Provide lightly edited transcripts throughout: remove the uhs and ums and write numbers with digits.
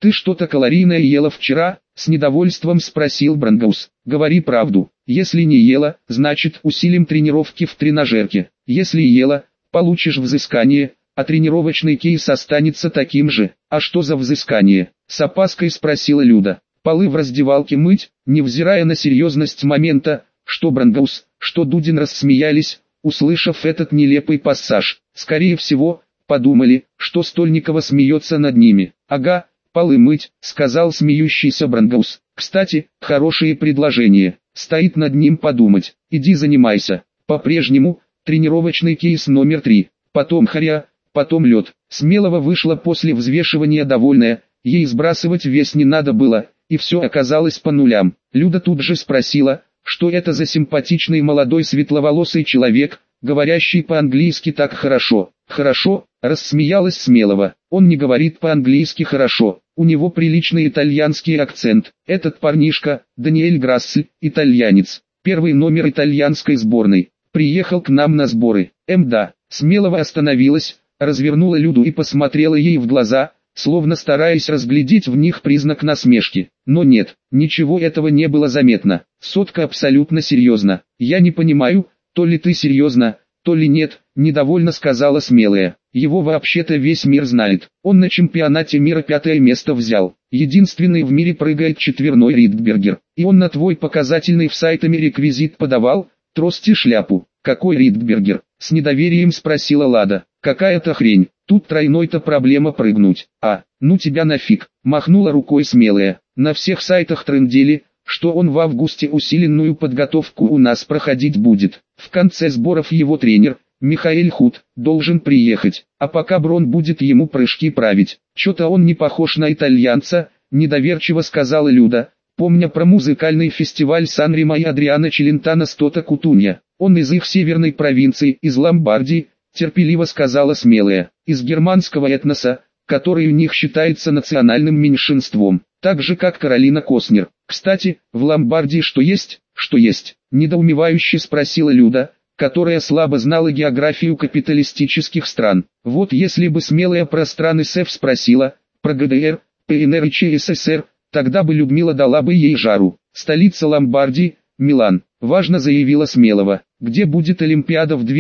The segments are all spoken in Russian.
«Ты что-то калорийное ела вчера?» — с недовольством спросил Брангаус. «Говори правду. Если не ела, значит усилим тренировки в тренажерке. Если ела, получишь взыскание, а тренировочный кейс останется таким же». «А что за взыскание?» — с опаской спросила Люда. «Полы в раздевалке мыть?» Невзирая на серьезность момента, что Брангаус, что Дудин рассмеялись, услышав этот нелепый пассаж. Скорее всего, подумали, что Стольникова смеется над ними. «Ага, полы мыть», — сказал смеющийся Брангаус. «Кстати, хорошее предложение. Стоит над ним подумать. Иди занимайся». По-прежнему, тренировочный кейс номер 3. Потом хоря, потом лед. Смелова вышла после взвешивания довольная, ей сбрасывать вес не надо было, и все оказалось по нулям. Люда тут же спросила, что это за симпатичный молодой светловолосый человек, говорящий по-английски так хорошо. «Хорошо», — рассмеялась Смелова. «Он не говорит по-английски хорошо, у него приличный итальянский акцент. Этот парнишка, Даниэль Грассель, итальянец, первый номер итальянской сборной, приехал к нам на сборы». Да». Смелова остановилась, развернула Люду и посмотрела ей в глаза, словно стараясь разглядеть в них признак насмешки. Но нет, ничего этого не было заметно. Сотка абсолютно серьезно. «Я не понимаю, то ли ты серьезно, то ли нет», — недовольно сказала Смелая. «Его вообще-то весь мир знает. Он на чемпионате мира 5-е место взял. Единственный в мире прыгает четверной Ридбергер. И он на твой показательный в сайтами реквизит подавал, трость и шляпу». «Какой Ридбергер?» — с недоверием спросила Лада. «Какая-то хрень. Тут тройной-то проблема прыгнуть». «А, ну тебя нафиг», — махнула рукой Смелая. «На всех сайтах трындели, что он в августе усиленную подготовку у нас проходить будет. В конце сборов его тренер, Михаэль Худ, должен приехать, а пока Брон будет ему прыжки править. Чё-то он не похож на итальянца», — недоверчиво сказала Люда, помня про музыкальный фестиваль Сан-Ремо и Адриано Челентано Стота Кутунья. «Он из их северной провинции, из Ломбардии», — терпеливо сказала Смелая, «из германского этноса, который у них считается национальным меньшинством, так же как Каролина Коснер. Кстати, в Ломбардии что есть?» «Что есть?» — недоумевающе спросила Люда, которая слабо знала географию капиталистических стран. Вот если бы Смелая про страны СЭФ спросила, про ГДР, ПНР и ЧССР, тогда бы Людмила дала бы ей жару. «Столица Ломбардии, Милан», — важно заявила Смелова. «Где будет Олимпиада в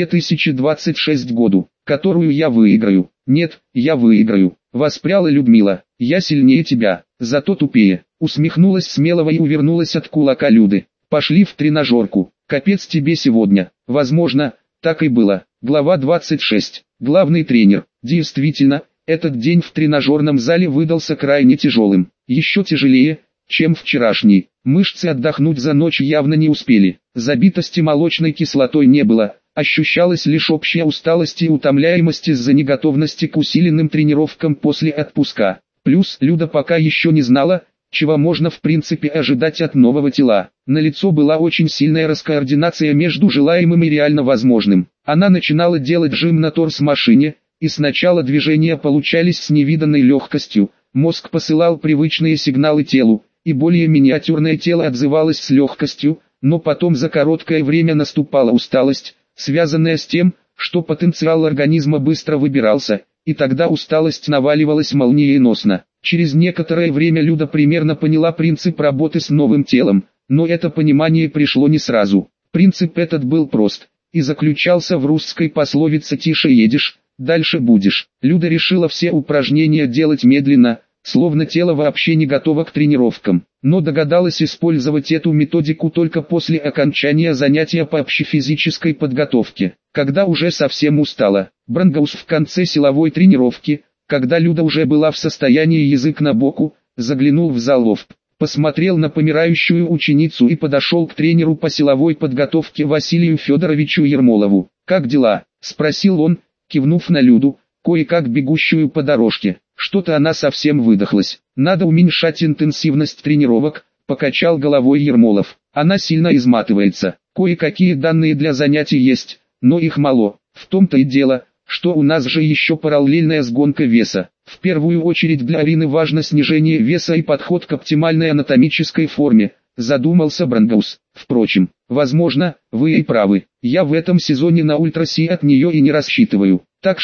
2026 году, которую я выиграю?» «Нет, я выиграю», — воспряла Людмила. «Я сильнее тебя, зато тупее», — усмехнулась Смелова и увернулась от кулака Люды. «Пошли в тренажерку, капец тебе сегодня». Возможно, так и было. Глава 26. Главный тренер. Действительно, этот день в тренажерном зале выдался крайне тяжелым. Еще тяжелее, чем вчерашний. Мышцы отдохнуть за ночь явно не успели. Забитости молочной кислотой не было. Ощущалась лишь общая усталость и утомляемость из-за неготовности к усиленным тренировкам после отпуска. Плюс Люда пока еще не знала, чего можно в принципе ожидать от нового тела. Налицо была очень сильная раскоординация между желаемым и реально возможным. Она начинала делать жим на торс-машине, и сначала движения получались с невиданной легкостью, мозг посылал привычные сигналы телу, и более миниатюрное тело отзывалось с легкостью, но потом за короткое время наступала усталость, связанная с тем, что потенциал организма быстро выбирался, и тогда усталость наваливалась молниеносно. Через некоторое время Люда примерно поняла принцип работы с новым телом, но это понимание пришло не сразу. Принцип этот был прост, и заключался в русской пословице «тише едешь, дальше будешь». Люда решила все упражнения делать медленно, словно тело вообще не готово к тренировкам, но догадалась использовать эту методику только после окончания занятия по общефизической подготовке, когда уже совсем устала. Брангаус в конце силовой тренировки, когда Люда уже была в состоянии язык на боку, заглянул в залов, посмотрел на помирающую ученицу и подошел к тренеру по силовой подготовке Василию Федоровичу Ермолову. «Как дела?» – спросил он, кивнув на Люду, кое-как бегущую по дорожке. Что-то она совсем выдохлась. «Надо уменьшать интенсивность тренировок», – покачал головой Ермолов. «Она сильно изматывается. Кое-какие данные для занятий есть, но их мало. В том-то и дело, что у нас же еще параллельная сгонка веса. В первую очередь для Арины важно снижение веса и подход к оптимальной анатомической форме», – задумался Брангаус. «Впрочем, возможно, вы и правы. Я в этом сезоне на ультраси от нее и не рассчитываю. Так что,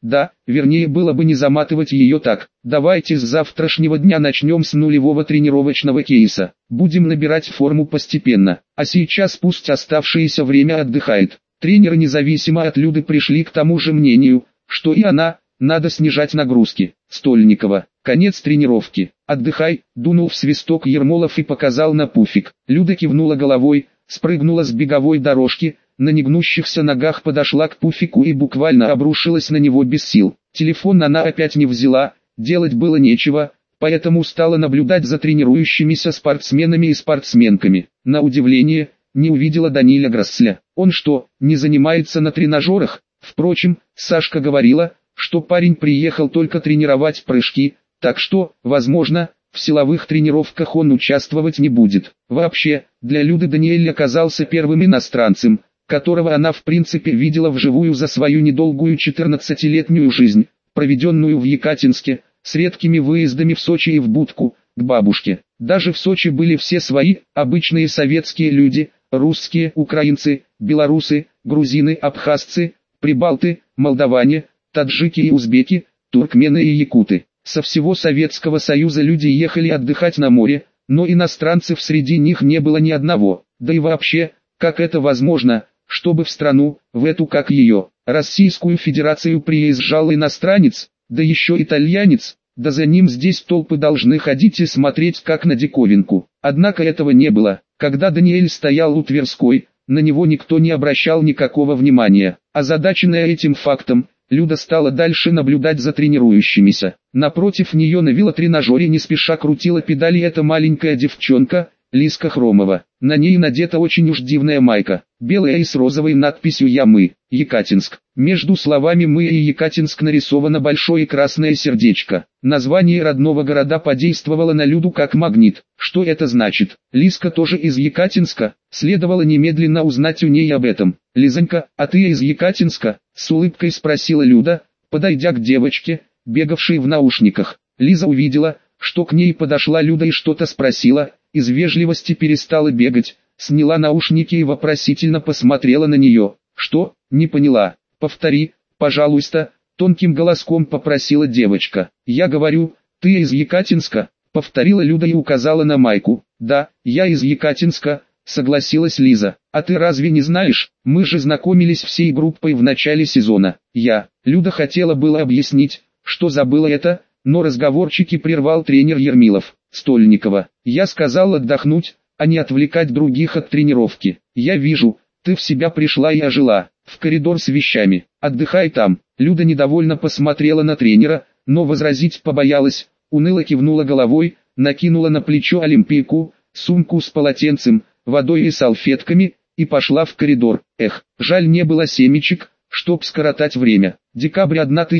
Да, вернее было бы не заматывать ее так. Давайте с завтрашнего дня начнем с нулевого тренировочного кейса. Будем набирать форму постепенно. А сейчас пусть оставшееся время отдыхает. Тренеры независимо от Люды пришли к тому же мнению, что и она, надо снижать нагрузки. Стольникова. Конец тренировки. Отдыхай, дунул в свисток Ермолов и показал на пуфик. Люда кивнула головой, спрыгнула с беговой дорожки, на негнущихся ногах подошла к пуфику и буквально обрушилась на него без сил. Телефон она опять не взяла, делать было нечего, поэтому стала наблюдать за тренирующимися спортсменами и спортсменками. На удивление, не увидела Даниля Грасля. Он что, не занимается на тренажерах? Впрочем, Сашка говорила, что парень приехал только тренировать прыжки, так что, возможно, в силовых тренировках он участвовать не будет. Вообще, для Люды Даниэль оказался первым иностранцем, которого она в принципе видела вживую за свою недолгую 14-летнюю жизнь, проведенную в Екатинске, с редкими выездами в Сочи и в Будку, к бабушке. Даже в Сочи были все свои, обычные советские люди, русские, украинцы, белорусы, грузины, абхазцы, прибалты, молдаване, таджики и узбеки, туркмены и якуты. Со всего Советского Союза люди ехали отдыхать на море, но иностранцев среди них не было ни одного. Да и вообще, как это возможно, чтобы в страну, в эту как ее, Российскую Федерацию приезжал иностранец, да еще итальянец, да за ним здесь толпы должны ходить и смотреть как на диковинку. Однако этого не было. Когда Даниэль стоял у Тверской, на него никто не обращал никакого внимания. Озадаченная этим фактом, Люда стала дальше наблюдать за тренирующимися. Напротив нее на велотренажере не спеша крутила педали эта маленькая девчонка, Лизка Хромова. На ней надета очень уж дивная майка, белая и с розовой надписью «Я мы, Екатинск». Между словами «Мы» и «Екатинск» нарисовано большое красное сердечко. Название родного города подействовало на Люду как магнит. Что это значит? Лизка тоже из Екатинска? Следовало немедленно узнать у ней об этом. «Лизонька, а ты из Екатинска?» — с улыбкой спросила Люда, подойдя к девочке, бегавшей в наушниках. Лиза увидела, что к ней подошла Люда и что-то спросила, из вежливости перестала бегать, сняла наушники и вопросительно посмотрела на нее. «Что? Не поняла. Повтори, пожалуйста», — тонким голоском попросила девочка. «Я говорю, ты из Екатинска?» — повторила Люда и указала на майку. «Да, я из Екатинска», — согласилась Лиза. «А ты разве не знаешь? Мы же знакомились всей группой в начале сезона». Люда хотела было объяснить, что забыла это, но разговорчики прервал тренер Ермилов. «Стольникова, я сказал отдохнуть, а не отвлекать других от тренировки. Я вижу, ты в себя пришла и ожила. В коридор с вещами. Отдыхай там». Люда недовольно посмотрела на тренера, но возразить побоялась, уныло кивнула головой, накинула на плечо олимпийку, сумку с полотенцем, водой и салфетками, и пошла в коридор. Эх, жаль не было семечек, чтоб скоротать время. Декабрь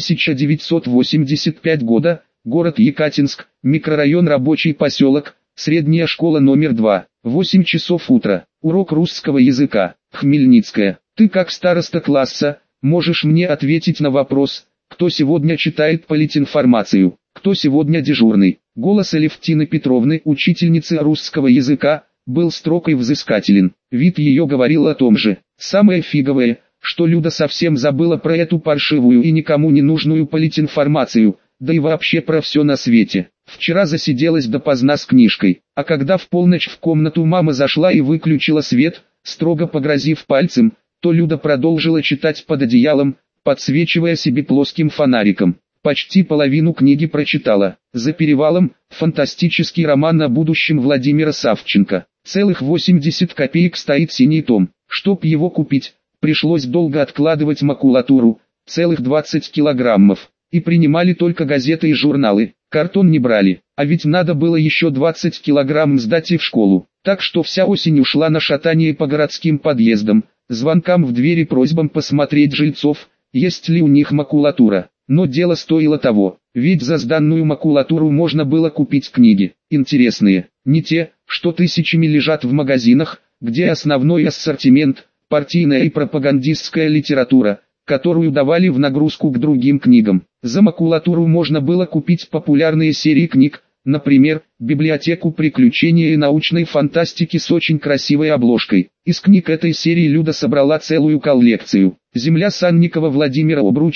1985 года. Город Екатинск, микрорайон Рабочий поселок, средняя школа номер 2, 8 часов утра, урок русского языка. Хмельницкая, ты как староста класса, можешь мне ответить на вопрос, кто сегодня читает политинформацию, кто сегодня дежурный? Голос Алевтины Петровны, учительницы русского языка, был строг и взыскателен. Вид ее говорил о том же. Самое фиговое, что Люда совсем забыла про эту паршивую и никому не нужную политинформацию, да и вообще про все на свете. Вчера засиделась допоздна с книжкой, а когда в полночь в комнату мама зашла и выключила свет, строго погрозив пальцем, то Люда продолжила читать под одеялом, подсвечивая себе плоским фонариком. Почти половину книги прочитала. «За перевалом» — фантастический роман о будущем Владимира Савченко. Целых 80 копеек стоит синий том. Чтоб его купить, пришлось долго откладывать макулатуру, целых 20 килограммов. И принимали только газеты и журналы, картон не брали, а ведь надо было еще 20 килограмм сдать и в школу. Так что вся осень ушла на шатание по городским подъездам, звонкам в двери, просьбам посмотреть жильцов, есть ли у них макулатура. Но дело стоило того, ведь за сданную макулатуру можно было купить книги, интересные, не те, что тысячами лежат в магазинах, где основной ассортимент, партийная и пропагандистская литература, которую давали в нагрузку к другим книгам. За макулатуру можно было купить популярные серии книг, например, библиотеку приключений и научной фантастики с очень красивой обложкой. Из книг этой серии Люда собрала целую коллекцию. «Земля» Санникова Владимира Обручева,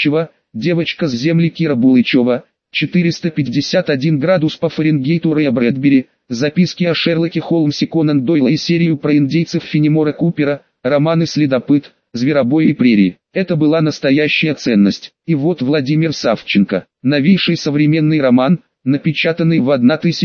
девочка с земли Кира Булычева, 451 градус по Фаренгейту Рэя Брэдбери, записки о Шерлоке Холмсе Конан Дойла и серию про индейцев Фенемора Купера, романы «Следопыт», «Зверобой» и «Прерии». Это была настоящая ценность. И вот Владимир Савченко, новейший современный роман, напечатанный в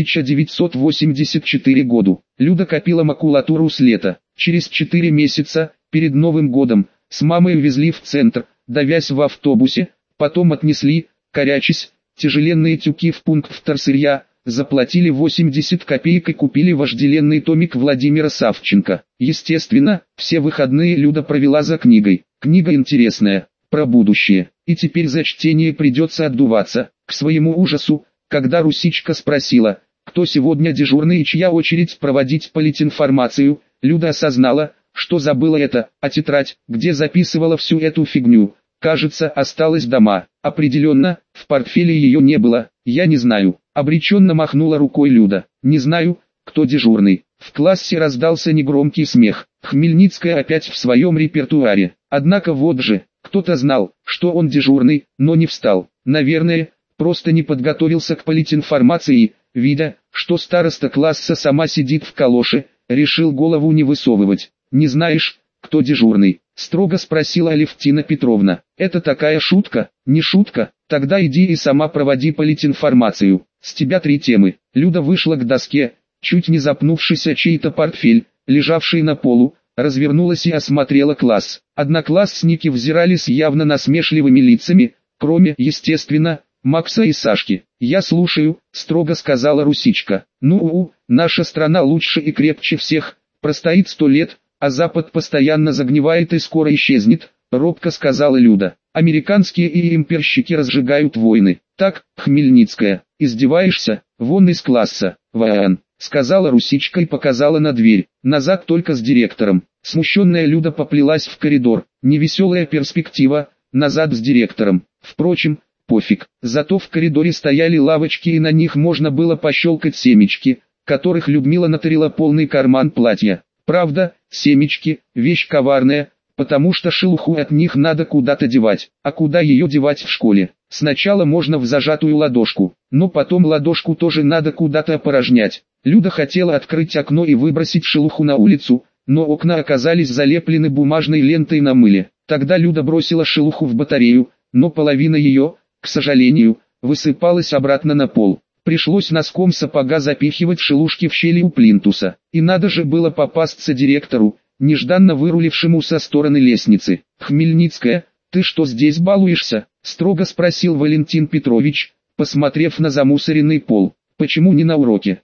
1984 году. Люда копила макулатуру с лета. Через 4 месяца, перед Новым годом, с мамой увезли в центр, давясь в автобусе, потом отнесли, корячась, тяжеленные тюки в пункт вторсырья, заплатили 80 копеек и купили вожделенный томик Владимира Савченко. Естественно, все выходные Люда провела за книгой. Книга интересная, про будущее, и теперь за чтение придется отдуваться. К своему ужасу, когда Русичка спросила, кто сегодня дежурный и чья очередь проводить политинформацию, Люда осознала, что забыла это, а тетрадь, где записывала всю эту фигню, кажется, осталась дома. Определенно, в портфеле ее не было. Я не знаю. Обреченно махнула рукой Люда. Не знаю, кто дежурный. В классе раздался негромкий смех. Хмельницкая опять в своем репертуаре. Однако вот же, кто-то знал, что он дежурный, но не встал. Наверное, просто не подготовился к политинформации, видя, что староста класса сама сидит в калоше, решил голову не высовывать. «Не знаешь, кто дежурный?» — строго спросила Алевтина Петровна. «Это такая шутка?» «Не шутка, тогда иди и сама проводи политинформацию. С тебя 3 темы». Люда вышла к доске, чуть не запнувшись о чей-то портфель, лежавший на полу, развернулась и осмотрела класс. Одноклассники взирали с явно насмешливыми лицами, кроме, естественно, Макса и Сашки. «Я слушаю», — строго сказала Русичка. Наша страна лучше и крепче всех, простоит 100 лет, а Запад постоянно загнивает и скоро исчезнет», — робко сказала Люда. «Американские и имперщики разжигают войны». «Так, Хмельницкая, издеваешься? Вон из класса, Ван», — сказала Русичка и показала на дверь. «Назад только с директором». Смущенная Люда поплелась в коридор. Невеселая перспектива, назад с директором. Впрочем, пофиг. Зато в коридоре стояли лавочки и на них можно было пощелкать семечки, которых Людмила натырила полный карман платья. Правда, семечки – вещь коварная, потому что шелуху от них надо куда-то девать. А куда ее девать в школе? Сначала можно в зажатую ладошку, но потом ладошку тоже надо куда-то опорожнять. Люда хотела открыть окно и выбросить шелуху на улицу, но окна оказались залеплены бумажной лентой на мыле. Тогда Люда бросила шелуху в батарею, но половина ее, к сожалению, высыпалась обратно на пол. Пришлось носком сапога запихивать шелушки в щели у плинтуса. И надо же было попасться директору, нежданно вырулившему со стороны лестницы. «Хмельницкая, ты что здесь балуешься?» — строго спросил Валентин Петрович, посмотрев на замусоренный пол. «Почему не на уроке?»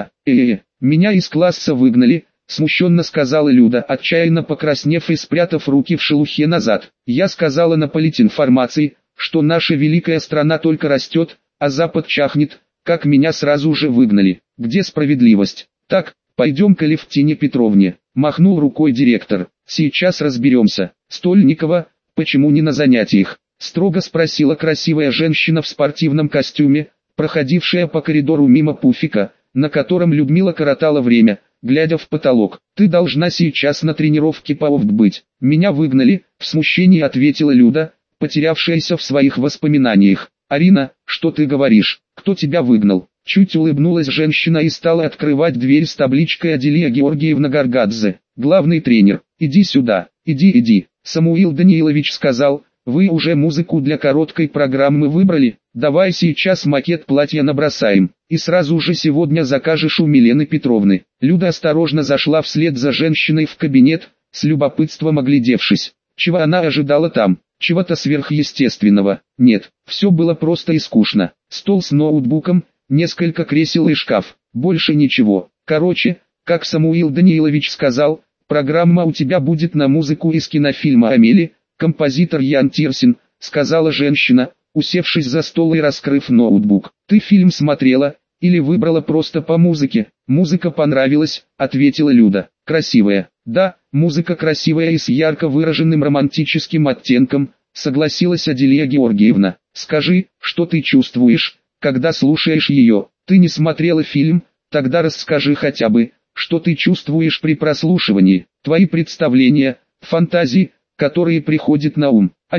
Меня из класса выгнали», — смущенно сказала Люда, отчаянно покраснев и спрятав руки в шелухе назад. «Я сказала на политинформации, что наша великая страна только растет, а Запад чахнет, как меня сразу же выгнали. Где справедливость?» «Так, пойдем к Алевтине Петровне», — махнул рукой директор. «Сейчас разберемся». «Стольникова, почему не на занятиях?» — строго спросила красивая женщина в спортивном костюме, проходившая по коридору мимо пуфика, на котором Людмила коротала время, глядя в потолок. «Ты должна сейчас на тренировке по ОФТ быть». «Меня выгнали», — в смущении ответила Люда, потерявшаяся в своих воспоминаниях. «Арина, что ты говоришь? Кто тебя выгнал?» Чуть улыбнулась женщина и стала открывать дверь с табличкой «Аделия Георгиевна Гаргадзе, главный тренер». «Иди сюда, иди». Самуил Даниилович сказал, «Вы уже музыку для короткой программы выбрали? Давай сейчас макет платья набросаем, и сразу же сегодня закажешь у Милены Петровны». Люда осторожно зашла вслед за женщиной в кабинет, с любопытством оглядевшись. Чего она ожидала там? Чего-то сверхъестественного? Нет, все было просто и скучно. Стол с ноутбуком, несколько кресел и шкаф, больше ничего. Короче, как Самуил Даниилович сказал, программа у тебя будет на музыку из кинофильма «Амели», композитор Ян Тирсин, сказала женщина, усевшись за стол и раскрыв ноутбук. «Ты фильм смотрела, или выбрала просто по музыке?» «Музыка понравилась», — ответила Люда. «Красивая». «Да, музыка красивая и с ярко выраженным романтическим оттенком», — согласилась Аделия Георгиевна. «Скажи, что ты чувствуешь, когда слушаешь ее?» «Ты не смотрела фильм, тогда расскажи хотя бы, что ты чувствуешь при прослушивании, твои представления, фантазии, которые приходят на ум».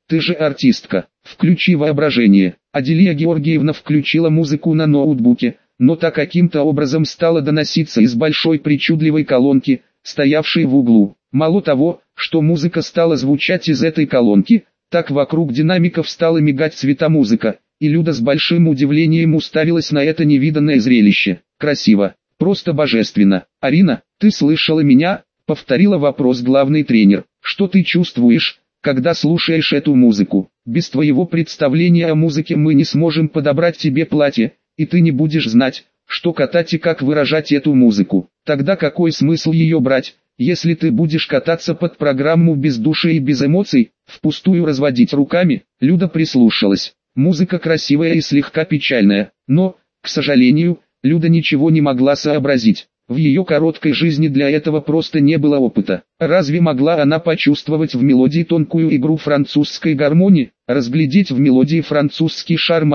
ты же артистка, включи воображение. Аделия Георгиевна включила музыку на ноутбуке, но та каким-то образом стала доноситься из большой причудливой колонки, стоявшей в углу. Мало того, что музыка стала звучать из этой колонки, так вокруг динамиков стала мигать цветомузыка, и Люда с большим удивлением уставилась на это невиданное зрелище. Красиво, просто божественно. «Арина, ты слышала меня?» — повторила вопрос главный тренер. «Что ты чувствуешь, когда слушаешь эту музыку? Без твоего представления о музыке мы не сможем подобрать тебе платье, и ты не будешь знать, что катать и как выражать эту музыку. Тогда какой смысл ее брать, если ты будешь кататься под программу без души и без эмоций, впустую разводить руками?» Люда прислушалась. Музыка красивая и слегка печальная, но, к сожалению, Люда ничего не могла сообразить. В ее короткой жизни для этого просто не было опыта. Разве могла она почувствовать в мелодии тонкую игру французской гармонии, разглядеть в мелодии французский шарм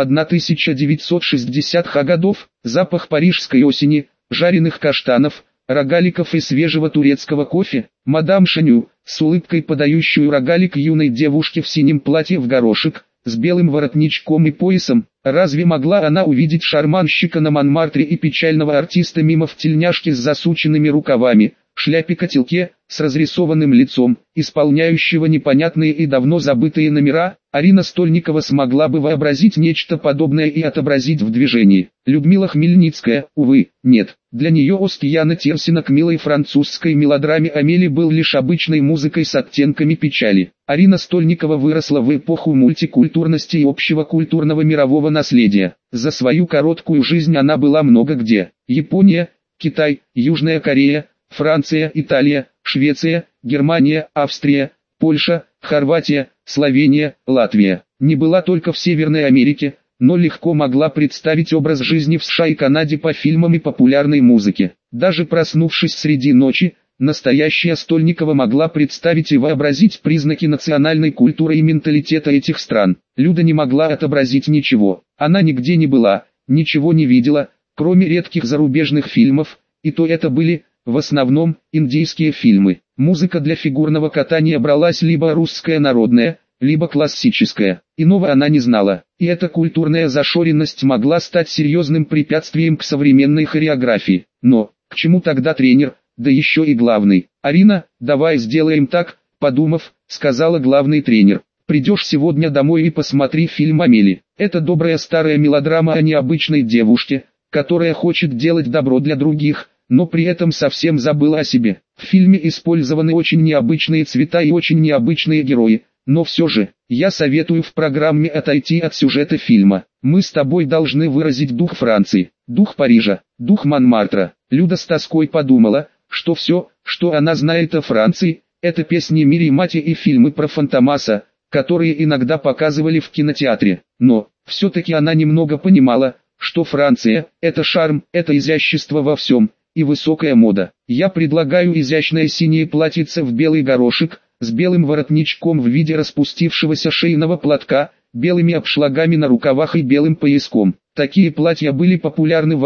1960-х годов, запах парижской осени, жареных каштанов, рогаликов и свежего турецкого кофе? Мадам Шаню, с улыбкой подающую рогалик юной девушке в синем платье в горошек, с белым воротничком и поясом, разве могла она увидеть шарманщика на Монмартре и печального артиста мимо в тельняшке с засученными рукавами, шляпе-котелке, с разрисованным лицом, исполняющего непонятные и давно забытые номера? Арина Стольникова смогла бы вообразить нечто подобное и отобразить в движении. Людмила Хмельницкая, увы, нет. Для нее ост Яна Терсина к милой французской мелодраме Амели был лишь обычной музыкой с оттенками печали. Арина Стольникова выросла в эпоху мультикультурности и общего культурного мирового наследия. За свою короткую жизнь она была много где. Япония, Китай, Южная Корея, Франция, Италия, Швеция, Германия, Австрия, Польша, Хорватия, Словения, Латвия. Не была только в Северной Америке, но легко могла представить образ жизни в США и Канаде по фильмам и популярной музыке. Даже проснувшись среди ночи, настоящая Стольникова могла представить и вообразить признаки национальной культуры и менталитета этих стран. Люда не могла отобразить ничего. Она нигде не была, ничего не видела, кроме редких зарубежных фильмов, и то это были, в основном, индийские фильмы. Музыка для фигурного катания бралась либо русская народная, либо классическая. Иного она не знала, и эта культурная зашоренность могла стать серьезным препятствием к современной хореографии. Но, к чему тогда тренер, да еще и главный? «Арина, давай сделаем так», — подумав, сказала главный тренер. «Придешь сегодня домой и посмотри фильм «Амели». Это добрая старая мелодрама о необычной девушке, которая хочет делать добро для других, но при этом совсем забыла о себе. В фильме использованы очень необычные цвета и очень необычные герои, но все же, я советую в программе отойти от сюжета фильма. Мы с тобой должны выразить дух Франции, дух Парижа, дух Монмартра». Люда с тоской подумала, что все, что она знает о Франции, это песни Мири Мати и фильмы про Фантомаса, которые иногда показывали в кинотеатре. Но, все-таки она немного понимала, что Франция – это шарм, это изящество во всем, и высокая мода. «Я предлагаю изящное синее платьице в белый горошек, с белым воротничком в виде распустившегося шейного платка, белыми обшлагами на рукавах и белым пояском. Такие платья были популярны в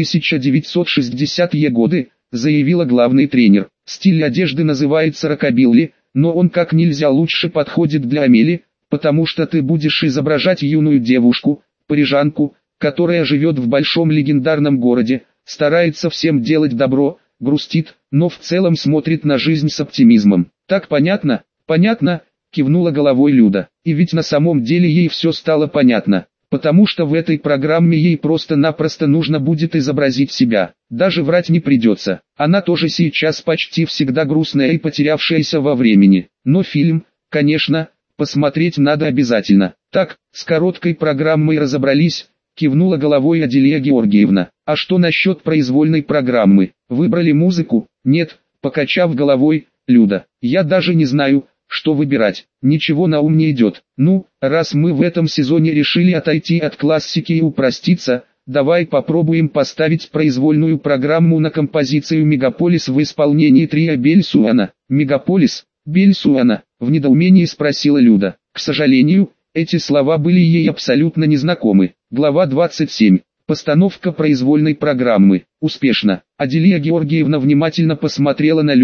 1960-е годы», заявила главный тренер. «Стиль одежды называется рокобилли, но он как нельзя лучше подходит для Амели, потому что ты будешь изображать юную девушку, парижанку, которая живет в большом легендарном городе, старается всем делать добро, грустит, но в целом смотрит на жизнь с оптимизмом». «Так понятно?» «Понятно», кивнула головой Люда. И ведь на самом деле ей все стало понятно, потому что в этой программе ей просто-напросто нужно будет изобразить себя. Даже врать не придется. Она тоже сейчас почти всегда грустная и потерявшаяся во времени. Но фильм, конечно, посмотреть надо обязательно. «Так, с короткой программой разобрались», кивнула головой Аделия Георгиевна. «А что насчет произвольной программы? Выбрали музыку?» «Нет», покачав головой, Люда. «Я даже не знаю, что выбирать. Ничего на ум не идет. Ну, раз мы в этом сезоне решили отойти от классики и упроститься, давай попробуем поставить произвольную программу на композицию «Мегаполис» в исполнении трио Бельсуана». «Мегаполис? Бельсуана?» в недоумении спросила Люда. К сожалению, эти слова были ей абсолютно незнакомы. Глава 27. Постановка произвольной программы. Успешно. Аделия Георгиевна внимательно посмотрела на Люду,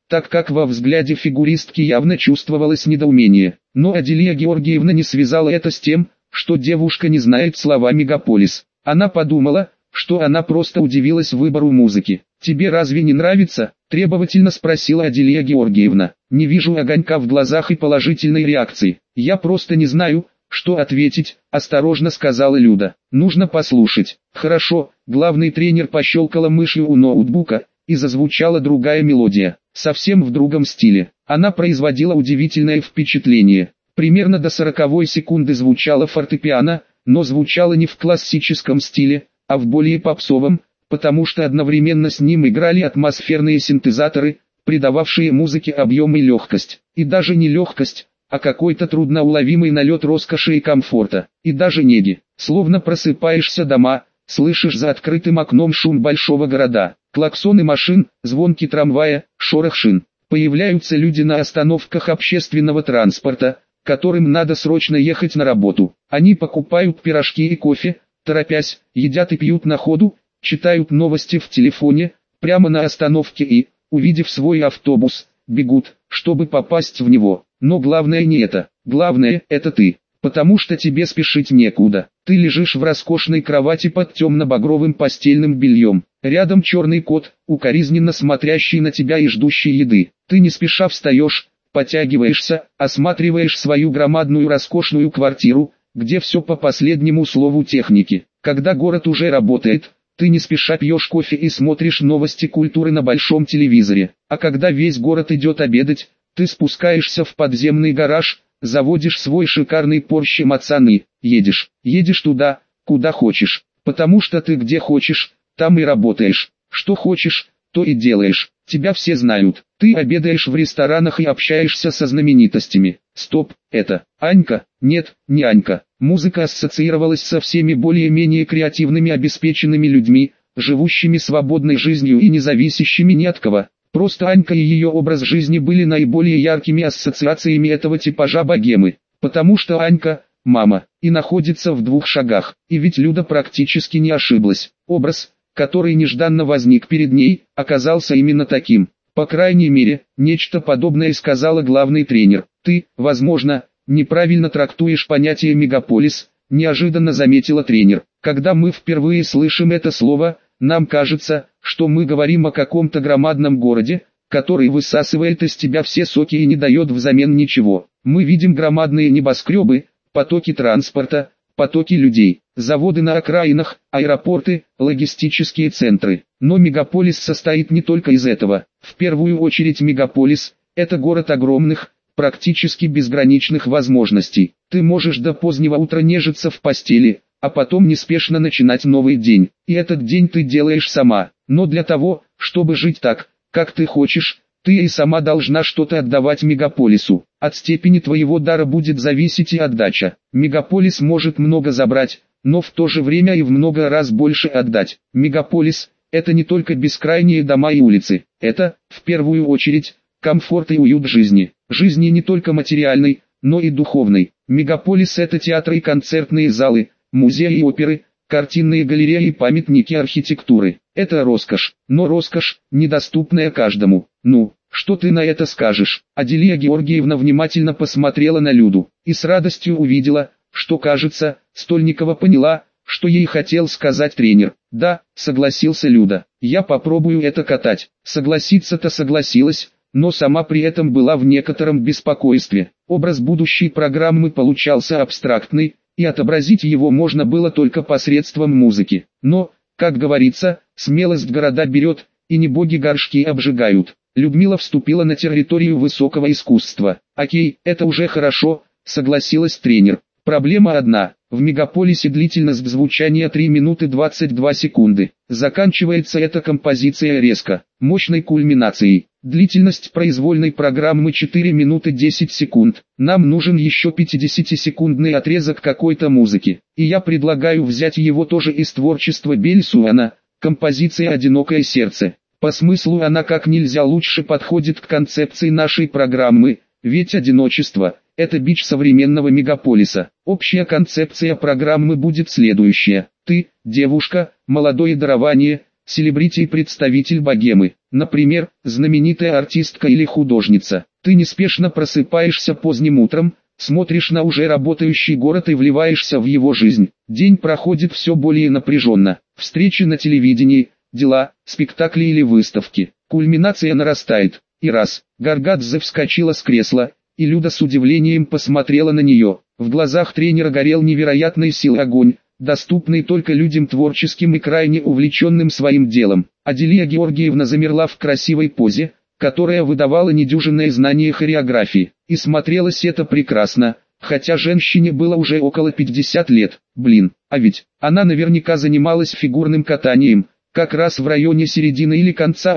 так как во взгляде фигуристки явно чувствовалось недоумение. Но Аделия Георгиевна не связала это с тем, что девушка не знает слова «мегаполис». Она подумала, что она просто удивилась выбору музыки. «Тебе разве не нравится?» – требовательно спросила Аделия Георгиевна. «Не вижу огонька в глазах и положительной реакции. Я просто не знаю, что ответить», – осторожно сказала Люда. «Нужно послушать». «Хорошо». Главный тренер пощелкала мышью у ноутбука, и зазвучала другая мелодия, совсем в другом стиле. Она производила удивительное впечатление. Примерно до 40-й секунды звучало фортепиано, но звучало не в классическом стиле, а в более попсовом, потому что одновременно с ним играли атмосферные синтезаторы, придававшие музыке объем и легкость. И даже не легкость, а какой-то трудноуловимый налет роскоши и комфорта, и даже неги. Словно просыпаешься дома, слышишь за открытым окном шум большого города, клаксоны машин, звонки трамвая, шорох шин. Появляются люди на остановках общественного транспорта, которым надо срочно ехать на работу. Они покупают пирожки и кофе, торопясь, едят и пьют на ходу, читают новости в телефоне, прямо на остановке и, увидев свой автобус, бегут, чтобы попасть в него. Но главное не это, главное – это ты, потому что тебе спешить некуда. Ты лежишь в роскошной кровати под темно-багровым постельным бельем. Рядом черный кот, укоризненно смотрящий на тебя и ждущий еды. Ты не спеша встаешь, потягиваешься, осматриваешь свою громадную роскошную квартиру, где все по последнему слову техники. Когда город уже работает, ты не спеша пьешь кофе и смотришь новости культуры на большом телевизоре. А когда весь город идет обедать, ты спускаешься в подземный гараж, заводишь свой шикарный Porsche Macan и едешь туда, куда хочешь, потому что ты где хочешь, там и работаешь. Что хочешь, то и делаешь. Тебя все знают. Ты обедаешь в ресторанах и общаешься со знаменитостями. Стоп, это Анька? Нет, не Анька. Музыка ассоциировалась со всеми более-менее креативными обеспеченными людьми, живущими свободной жизнью и не зависящими ни от кого. Просто Анька и ее образ жизни были наиболее яркими ассоциациями этого типажа богемы. Потому что Анька – мама, и находится в 2 шагах. И ведь Люда практически не ошиблась. Образ, который нежданно возник перед ней, оказался именно таким. По крайней мере, нечто подобное сказала главный тренер. «Ты, возможно, неправильно трактуешь понятие «мегаполис», – неожиданно заметила тренер. «Когда мы впервые слышим это слово, нам кажется, что мы говорим о каком-то громадном городе, который высасывает из тебя все соки и не дает взамен ничего. Мы видим громадные небоскребы, потоки транспорта, потоки людей, заводы на окраинах, аэропорты, логистические центры. Но мегаполис состоит не только из этого. В первую очередь мегаполис – это город огромных, практически безграничных возможностей. Ты можешь до позднего утра нежиться в постели, а потом неспешно начинать новый день. И этот день ты делаешь сама. Но для того, чтобы жить так, как ты хочешь, ты и сама должна что-то отдавать мегаполису. От степени твоего дара будет зависеть и отдача. Мегаполис может много забрать, но в то же время и в много раз больше отдать. Мегаполис – это не только бескрайние дома и улицы. Это, в первую очередь, комфорт и уют жизни. Жизни не только материальной, но и духовной. Мегаполис – это театры и концертные залы, музеи и оперы, картинные галереи и памятники архитектуры. Это роскошь, но роскошь, недоступная каждому. Ну, что ты на это скажешь? Аделия Георгиевна внимательно посмотрела на Люду и с радостью увидела, что, кажется, Стольникова поняла, что ей хотел сказать тренер. «Да», — согласился Люда, — «я попробую это катать». Согласиться-то согласилась, но сама при этом была в некотором беспокойстве. Образ будущей программы получался абстрактный, и отобразить его можно было только посредством музыки. Но, как говорится, смелость города берет, и не боги горшки обжигают. Людмила вступила на территорию высокого искусства. «Окей, это уже хорошо», — согласилась тренер. «Проблема одна. В мегаполисе длительность звучания 3 минуты 22 секунды. Заканчивается эта композиция резко, мощной кульминацией. Длительность произвольной программы 4 минуты 10 секунд. Нам нужен еще 50-секундный отрезок какой-то музыки. И я предлагаю взять его тоже из творчества Бельсуана, композиция «Одинокое сердце». По смыслу она как нельзя лучше подходит к концепции нашей программы, ведь одиночество – это бич современного мегаполиса. Общая концепция программы будет следующая. Ты, девушка, молодое дарование, селебрити и представитель богемы. Например, знаменитая артистка или художница. Ты неспешно просыпаешься поздним утром, смотришь на уже работающий город и вливаешься в его жизнь. День проходит все более напряженно. Встречи на телевидении, дела, спектакли или выставки. Кульминация нарастает. И раз, Гаргадзе вскочила с кресла, и Люда с удивлением посмотрела на нее. В глазах тренера горел невероятной силы огонь, доступный только людям творческим и крайне увлеченным своим делом. Аделия Георгиевна замерла в красивой позе, которая выдавала недюжинное знание хореографии. И смотрелось это прекрасно, хотя женщине было уже около 50 лет. Блин, а ведь она наверняка занималась фигурным катанием, как раз в районе середины или конца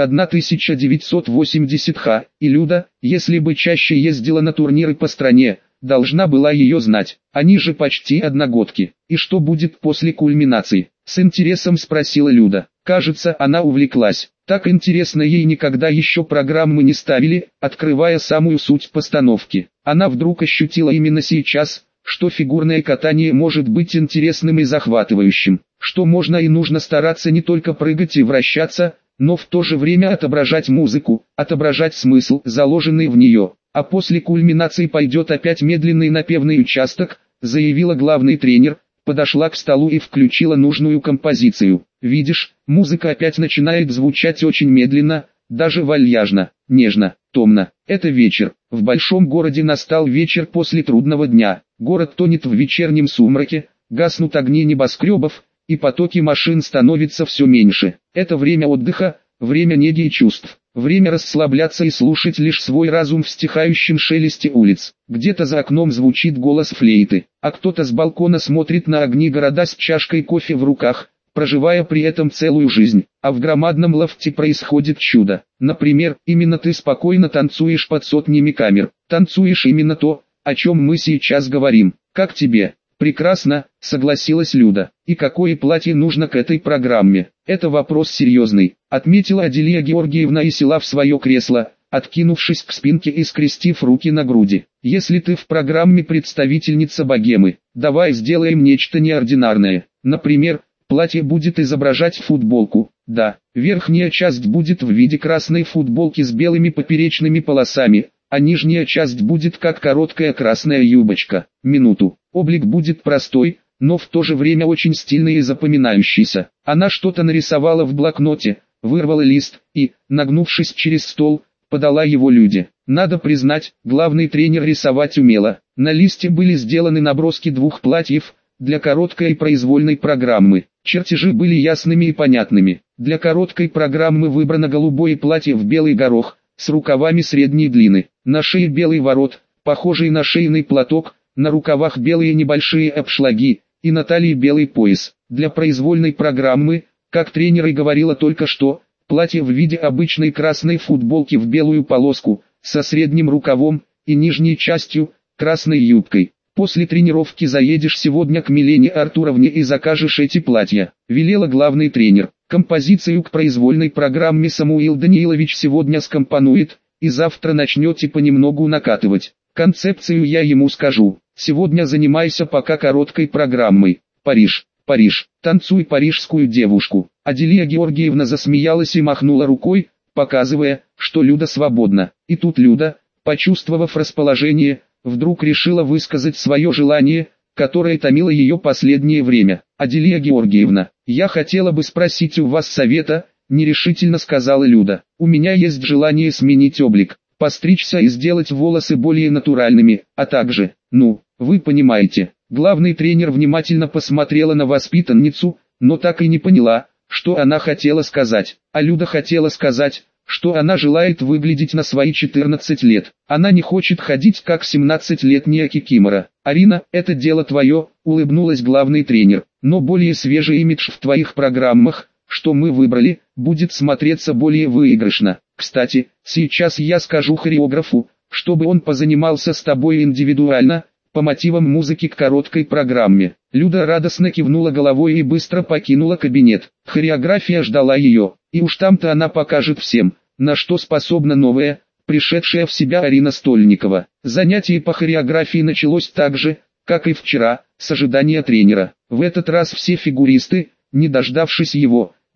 1980-х, и Люда, если бы чаще ездила на турниры по стране, должна была ее знать. Они же почти одногодки. И что будет после кульминации? С интересом спросила Люда. Кажется, она увлеклась. Так интересно ей никогда еще программы не ставили, открывая самую суть постановки. Она вдруг ощутила именно сейчас, что фигурное катание может быть интересным и захватывающим, что можно и нужно стараться не только прыгать и вращаться, но в то же время отображать музыку, отображать смысл, заложенный в нее. А после кульминации пойдет опять медленный напевный участок, заявила главный тренер, подошла к столу и включила нужную композицию. Видишь, музыка опять начинает звучать очень медленно, даже вальяжно, нежно, томно. Это вечер. В большом городе настал вечер после трудного дня. Город тонет в вечернем сумраке, гаснут огни небоскребов, и потоки машин становятся все меньше. Это время отдыха, время неги и чувств. Время расслабляться и слушать лишь свой разум в стихающем шелесте улиц. Где-то за окном звучит голос флейты, а кто-то с балкона смотрит на огни города с чашкой кофе в руках, проживая при этом целую жизнь. А в громадном лофте происходит чудо. Например, именно ты спокойно танцуешь под сотнями камер. Танцуешь именно то, о чем мы сейчас говорим. Как тебе? Прекрасно, согласилась Люда. И какое платье нужно к этой программе? Это вопрос серьезный, отметила Аделия Георгиевна и села в свое кресло, откинувшись к спинке и скрестив руки на груди. Если ты в программе представительница богемы, давай сделаем нечто неординарное. Например, платье будет изображать футболку. Да, верхняя часть будет в виде красной футболки с белыми поперечными полосами, а нижняя часть будет как короткая красная юбочка. Минуту. Облик будет простой, но в то же время очень стильный и запоминающийся. Она что-то нарисовала в блокноте, вырвала лист и, нагнувшись через стол, подала его Люде. Надо признать, главный тренер рисовать умела. На листе были сделаны наброски двух платьев для короткой и произвольной программы. Чертежи были ясными и понятными. Для короткой программы выбрано голубое платье в белый горох, с рукавами средней длины. На шее белый ворот, похожий на шейный платок, на рукавах белые небольшие обшлаги, и на талии белый пояс. Для произвольной программы, как тренер и говорила только что, платье в виде обычной красной футболки в белую полоску, со средним рукавом и нижней частью, красной юбкой. После тренировки заедешь сегодня к Милене Артуровне и закажешь эти платья, велела главный тренер. Композицию к произвольной программе Самуил Даниилович сегодня скомпонует, и завтра начнете понемногу накатывать. Концепцию я ему скажу. Сегодня занимайся пока короткой программой. Париж, Париж, танцуй парижскую девушку. Аделия Георгиевна засмеялась и махнула рукой, показывая, что Люда свободна. И тут Люда, почувствовав расположение, вдруг решила высказать свое желание, которое томило ее последнее время. «Аделия Георгиевна, я хотела бы спросить у вас совета», — нерешительно сказала Люда. «У меня есть желание сменить облик, постричься и сделать волосы более натуральными, а также, вы понимаете». Главный тренер внимательно посмотрела на воспитанницу, но так и не поняла, что она хотела сказать. А Люда хотела сказать, что она желает выглядеть на свои 14 лет. Она не хочет ходить как 17-летняя кикимора. «Арина, это дело твое», — улыбнулась главный тренер. «Но более свежий имидж в твоих программах, что мы выбрали, будет смотреться более выигрышно. Кстати, сейчас я скажу хореографу, чтобы он позанимался с тобой индивидуально, по мотивам музыки к короткой программе». Люда радостно кивнула головой и быстро покинула кабинет. Хореография ждала ее, и уж там-то она покажет всем, на что способна новая, пришедшая в себя Арина Стольникова. Занятие по хореографии началось так же, как и вчера, с ожидания тренера. В этот раз все фигуристы, не дождавшись его,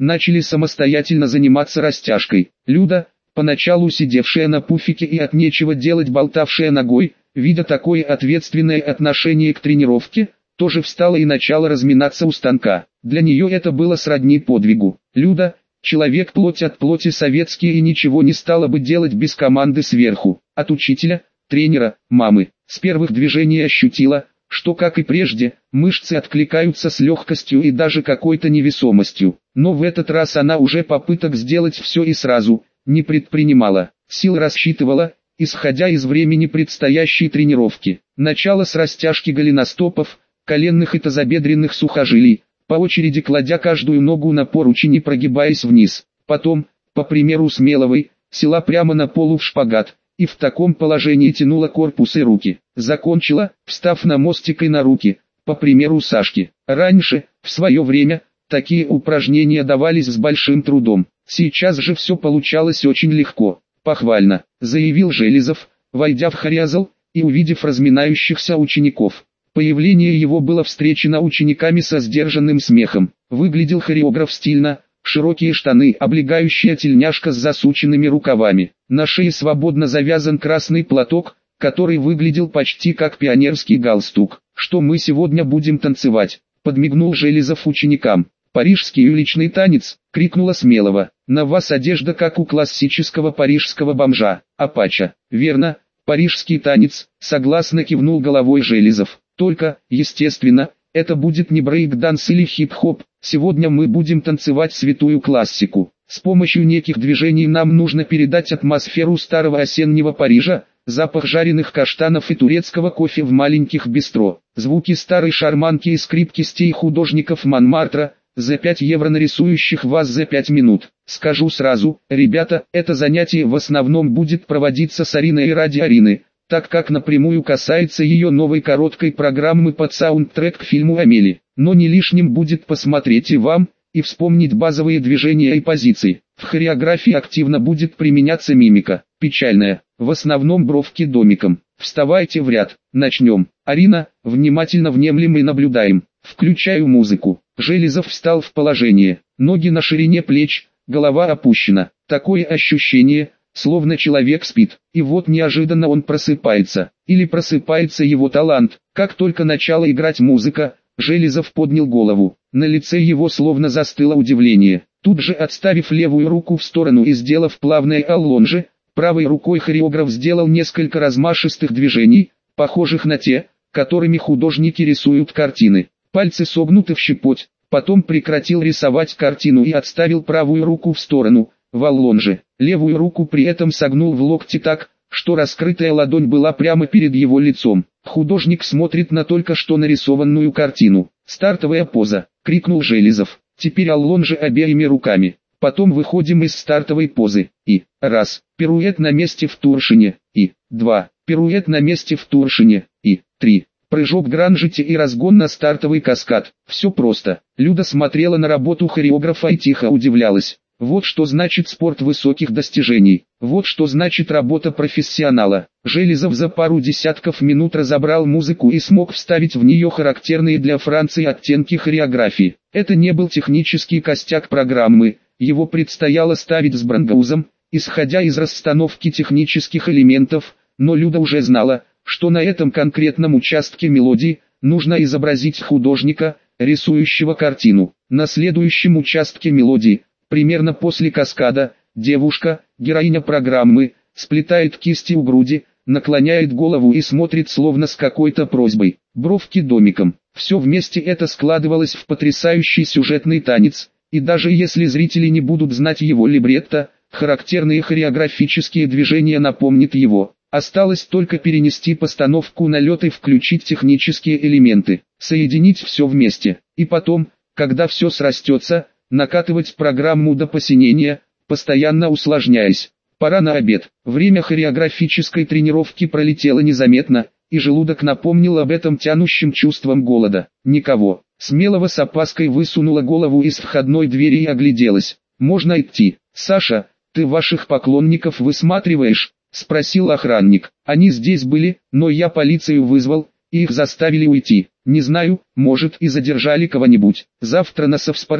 начали самостоятельно заниматься растяжкой. Люда, поначалу сидевшая на пуфике и от нечего делать болтавшая ногой, видя такое ответственное отношение к тренировке, тоже встала и начала разминаться у станка. Для нее это было сродни подвигу. Люда, человек плоть от плоти советский, и ничего не стала бы делать без команды сверху, от учителя, тренера, мамы. С первых движений ощутила, что, как и прежде, мышцы откликаются с легкостью и даже какой-то невесомостью. Но в этот раз она уже попыток сделать все и сразу не предпринимала. Сил рассчитывала, исходя из времени предстоящей тренировки. Начало с растяжки голеностопов, коленных и тазобедренных сухожилий, по очереди кладя каждую ногу на поручень и прогибаясь вниз. Потом, по примеру Смеловой, села прямо на полу в шпагат, и в таком положении тянула корпус и руки. Закончила, встав на мостик и на руки, по примеру Сашки. Раньше, в свое время, такие упражнения давались с большим трудом. Сейчас же все получалось очень легко. Похвально, заявил Железов, войдя в хореозал и увидев разминающихся учеников. Появление его было встречено учениками со сдержанным смехом. Выглядел хореограф стильно, широкие штаны, облегающая тельняшка с засученными рукавами. На шее свободно завязан красный платок, который выглядел почти как пионерский галстук. «Что мы сегодня будем танцевать?» — подмигнул Железов ученикам. «Парижский уличный танец!» — крикнула Смелова. «На вас одежда как у классического парижского бомжа, Апача». «Верно, парижский танец», — согласно кивнул головой Железов. «Только, естественно, это будет не брейк-данс или хип-хоп. Сегодня мы будем танцевать святую классику. С помощью неких движений нам нужно передать атмосферу старого осеннего Парижа, запах жареных каштанов и турецкого кофе в маленьких бистро, звуки старой шарманки и скрип кистей художников Монмартра, за 5 евро нарисующих вас за 5 минут. Скажу сразу, ребята, это занятие в основном будет проводиться с Ариной и ради Арины, так как напрямую касается ее новой короткой программы под саундтрек к фильму «Амели». Но не лишним будет посмотреть и вам, и вспомнить базовые движения и позиции. В хореографии активно будет применяться мимика, печальная, в основном бровки домиком. Вставайте в ряд, начнем. Арина, внимательно внемлем и наблюдаем. Включаю музыку. Железов встал в положение, ноги на ширине плеч, голова опущена. Такое ощущение, словно человек спит, и вот неожиданно он просыпается, или просыпается его талант. Как только начала играть музыка, Железов поднял голову, на лице его словно застыло удивление. Тут же, отставив левую руку в сторону и сделав плавное аллонже, правой рукой хореограф сделал несколько размашистых движений, похожих на те, которыми художники рисуют картины. Пальцы согнуты в щепоть, потом прекратил рисовать картину и отставил правую руку в сторону, в аллонже. Левую руку при этом согнул в локте так, что раскрытая ладонь была прямо перед его лицом. Художник смотрит на только что нарисованную картину. «Стартовая поза!» — крикнул Железов. «Теперь аллонже обеими руками. Потом выходим из стартовой позы. И, раз, пируэт на месте в туршине. И, два, пируэт на месте в туршине. И, три, прыжок гранжете и разгон на стартовый каскад». Все просто. Люда смотрела на работу хореографа и тихо удивлялась. Вот что значит спорт высоких достижений. Вот что значит работа профессионала. Железов за пару десятков минут разобрал музыку и смог вставить в нее характерные для Франции оттенки хореографии. Это не был технический костяк программы, его предстояло ставить с Брангаузом, исходя из расстановки технических элементов, но Люда уже знала, что на этом конкретном участке мелодии нужно изобразить художника, рисующего картину. На следующем участке мелодии, примерно после каскада, девушка, героиня программы, сплетает кисти у груди, наклоняет голову и смотрит словно с какой-то просьбой. Бровки домиком. Все вместе это складывалось в потрясающий сюжетный танец, и даже если зрители не будут знать его либретто, характерные хореографические движения напомнят его. Осталось только перенести постановку на лед и включить технические элементы, соединить все вместе, и потом, когда все срастется, накатывать программу до посинения, постоянно усложняясь. Пора на обед. Время хореографической тренировки пролетело незаметно, и желудок напомнил об этом тянущим чувством голода. Никого. Смелова с опаской высунула голову из входной двери и огляделась. «Можно идти?» «Саша, ты ваших поклонников высматриваешь?» — спросил охранник. «Они здесь были, но я полицию вызвал, и их заставили уйти. Не знаю, может и задержали кого-нибудь. Завтра на совспорте», —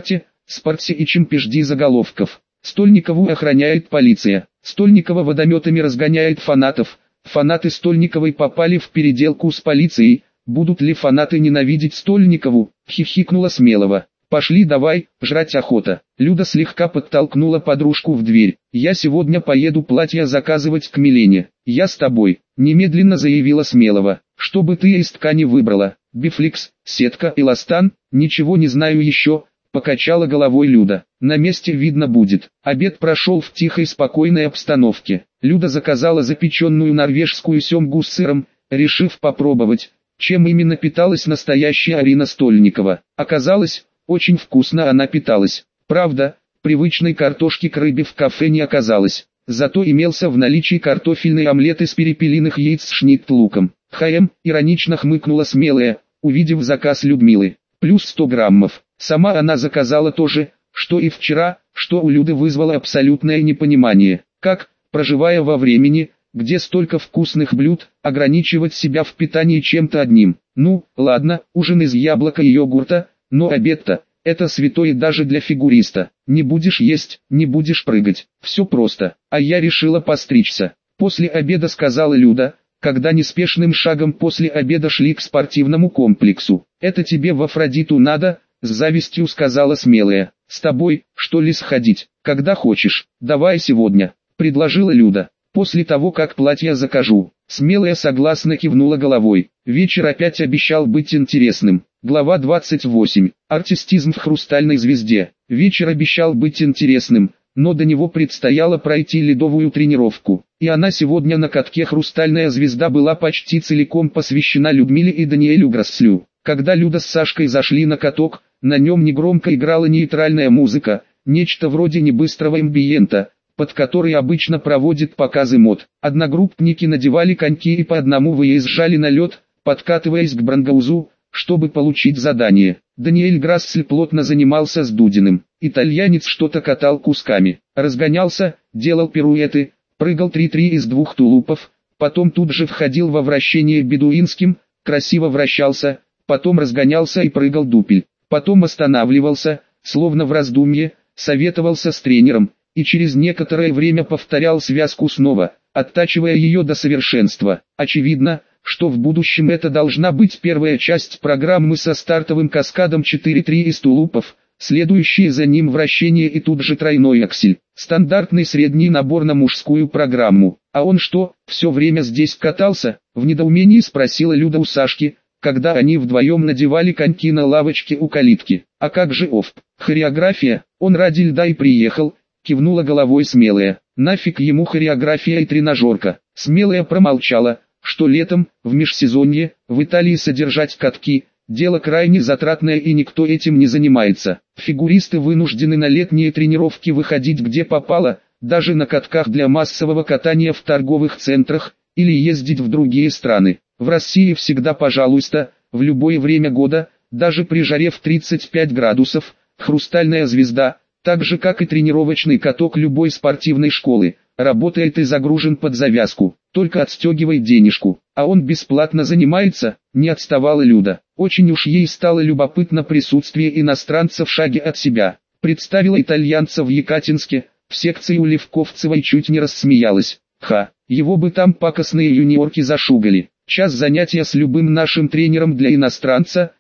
Спорте и чем жди заголовков. Стольникову охраняет полиция. Стольникова водометами разгоняет фанатов. Фанаты Стольниковой попали в переделку с полицией. Будут ли фанаты ненавидеть Стольникову? Хихикнула Смелова. Пошли давай, жрать охота. Люда слегка подтолкнула подружку в дверь. Я сегодня поеду платье заказывать к Милене. Я с тобой, немедленно заявила Смелова. Что бы ты из ткани выбрала? Бифликс, сетка, эластан? Ничего не знаю еще. Покачала головой Люда. На месте видно будет. Обед прошел в тихой спокойной обстановке. Люда заказала запеченную норвежскую семгу с сыром, решив попробовать, чем именно питалась настоящая Арина Стольникова. Оказалось, очень вкусно она питалась. Правда, привычной картошки к рыбе в кафе не оказалось. Зато имелся в наличии картофельный омлет из перепелиных яиц с шнитт-луком. Иронично хмыкнула Смелая, увидев заказ Людмилы. Плюс 100 граммов. Сама она заказала то же, что и вчера, что у Люды вызвало абсолютное непонимание. Как, проживая во времени, где столько вкусных блюд, ограничивать себя в питании чем-то одним? Ну, ладно, ужин из яблока и йогурта, но обед-то, это святое даже для фигуриста. Не будешь есть, не будешь прыгать. Все просто. А я решила постричься. После обеда сказала Люда, когда неспешным шагом после обеда шли к спортивному комплексу. Это тебе в Афродиту надо, с завистью сказала Смелая. С тобой, что ли, сходить? Когда хочешь. Давай сегодня, предложила Люда. После того, как платье закажу. Смелая согласно кивнула головой. Вечер опять обещал быть интересным. Глава 28. Артистизм в «Хрустальной звезде». Вечер обещал быть интересным, но до него предстояло пройти ледовую тренировку. И она сегодня на катке «Хрустальная звезда» была почти целиком посвящена Людмиле и Даниэлю Грасслю. Когда Люда с Сашкой зашли на каток, на нем негромко играла нейтральная музыка, нечто вроде небыстрого эмбиента, под который обычно проводят показы мод. Одногруппники надевали коньки и по одному выезжали на лед, подкатываясь к Брангаузу, чтобы получить задание. Даниэль Грассль плотно занимался с Дудиным. Итальянец что-то катал кусками, разгонялся, делал пируэты, прыгал 3-3 из 2 тулупов, потом тут же входил во вращение бедуинским, красиво вращался, потом разгонялся и прыгал дупель, потом останавливался, словно в раздумье, советовался с тренером, и через некоторое время повторял связку снова, оттачивая ее до совершенства. Очевидно, что в будущем это должна быть первая часть программы со стартовым каскадом 4-3 из тулупов, следующие за ним вращение и тут же тройной аксель. Стандартный средний набор на мужскую программу. А он что, все время здесь катался? В недоумении спросила Люда у Сашки, когда они вдвоем надевали коньки на лавочке у калитки. А как же ОФП? Хореография? Он ради льда и приехал, кивнула головой Смелая. Нафиг ему хореография и тренажерка. Смелая промолчала, что летом, в межсезонье, в Италии содержать катки – дело крайне затратное и никто этим не занимается. Фигуристы вынуждены на летние тренировки выходить где попало, даже на катках для массового катания в торговых центрах, или ездить в другие страны. В России всегда пожалуйста, в любое время года, даже при жаре в 35 градусов, «Хрустальная звезда», так же как и тренировочный каток любой спортивной школы, работает и загружен под завязку, только отстегивай денежку. А он бесплатно занимается, не отставала Люда. Очень уж ей стало любопытно присутствие иностранца в шаге от себя. Представила итальянца в Екатинске, в секции у Левковцевой чуть не рассмеялась. Его бы там пакостные юниорки зашугали. Час занятия с любым нашим тренером для иностранца,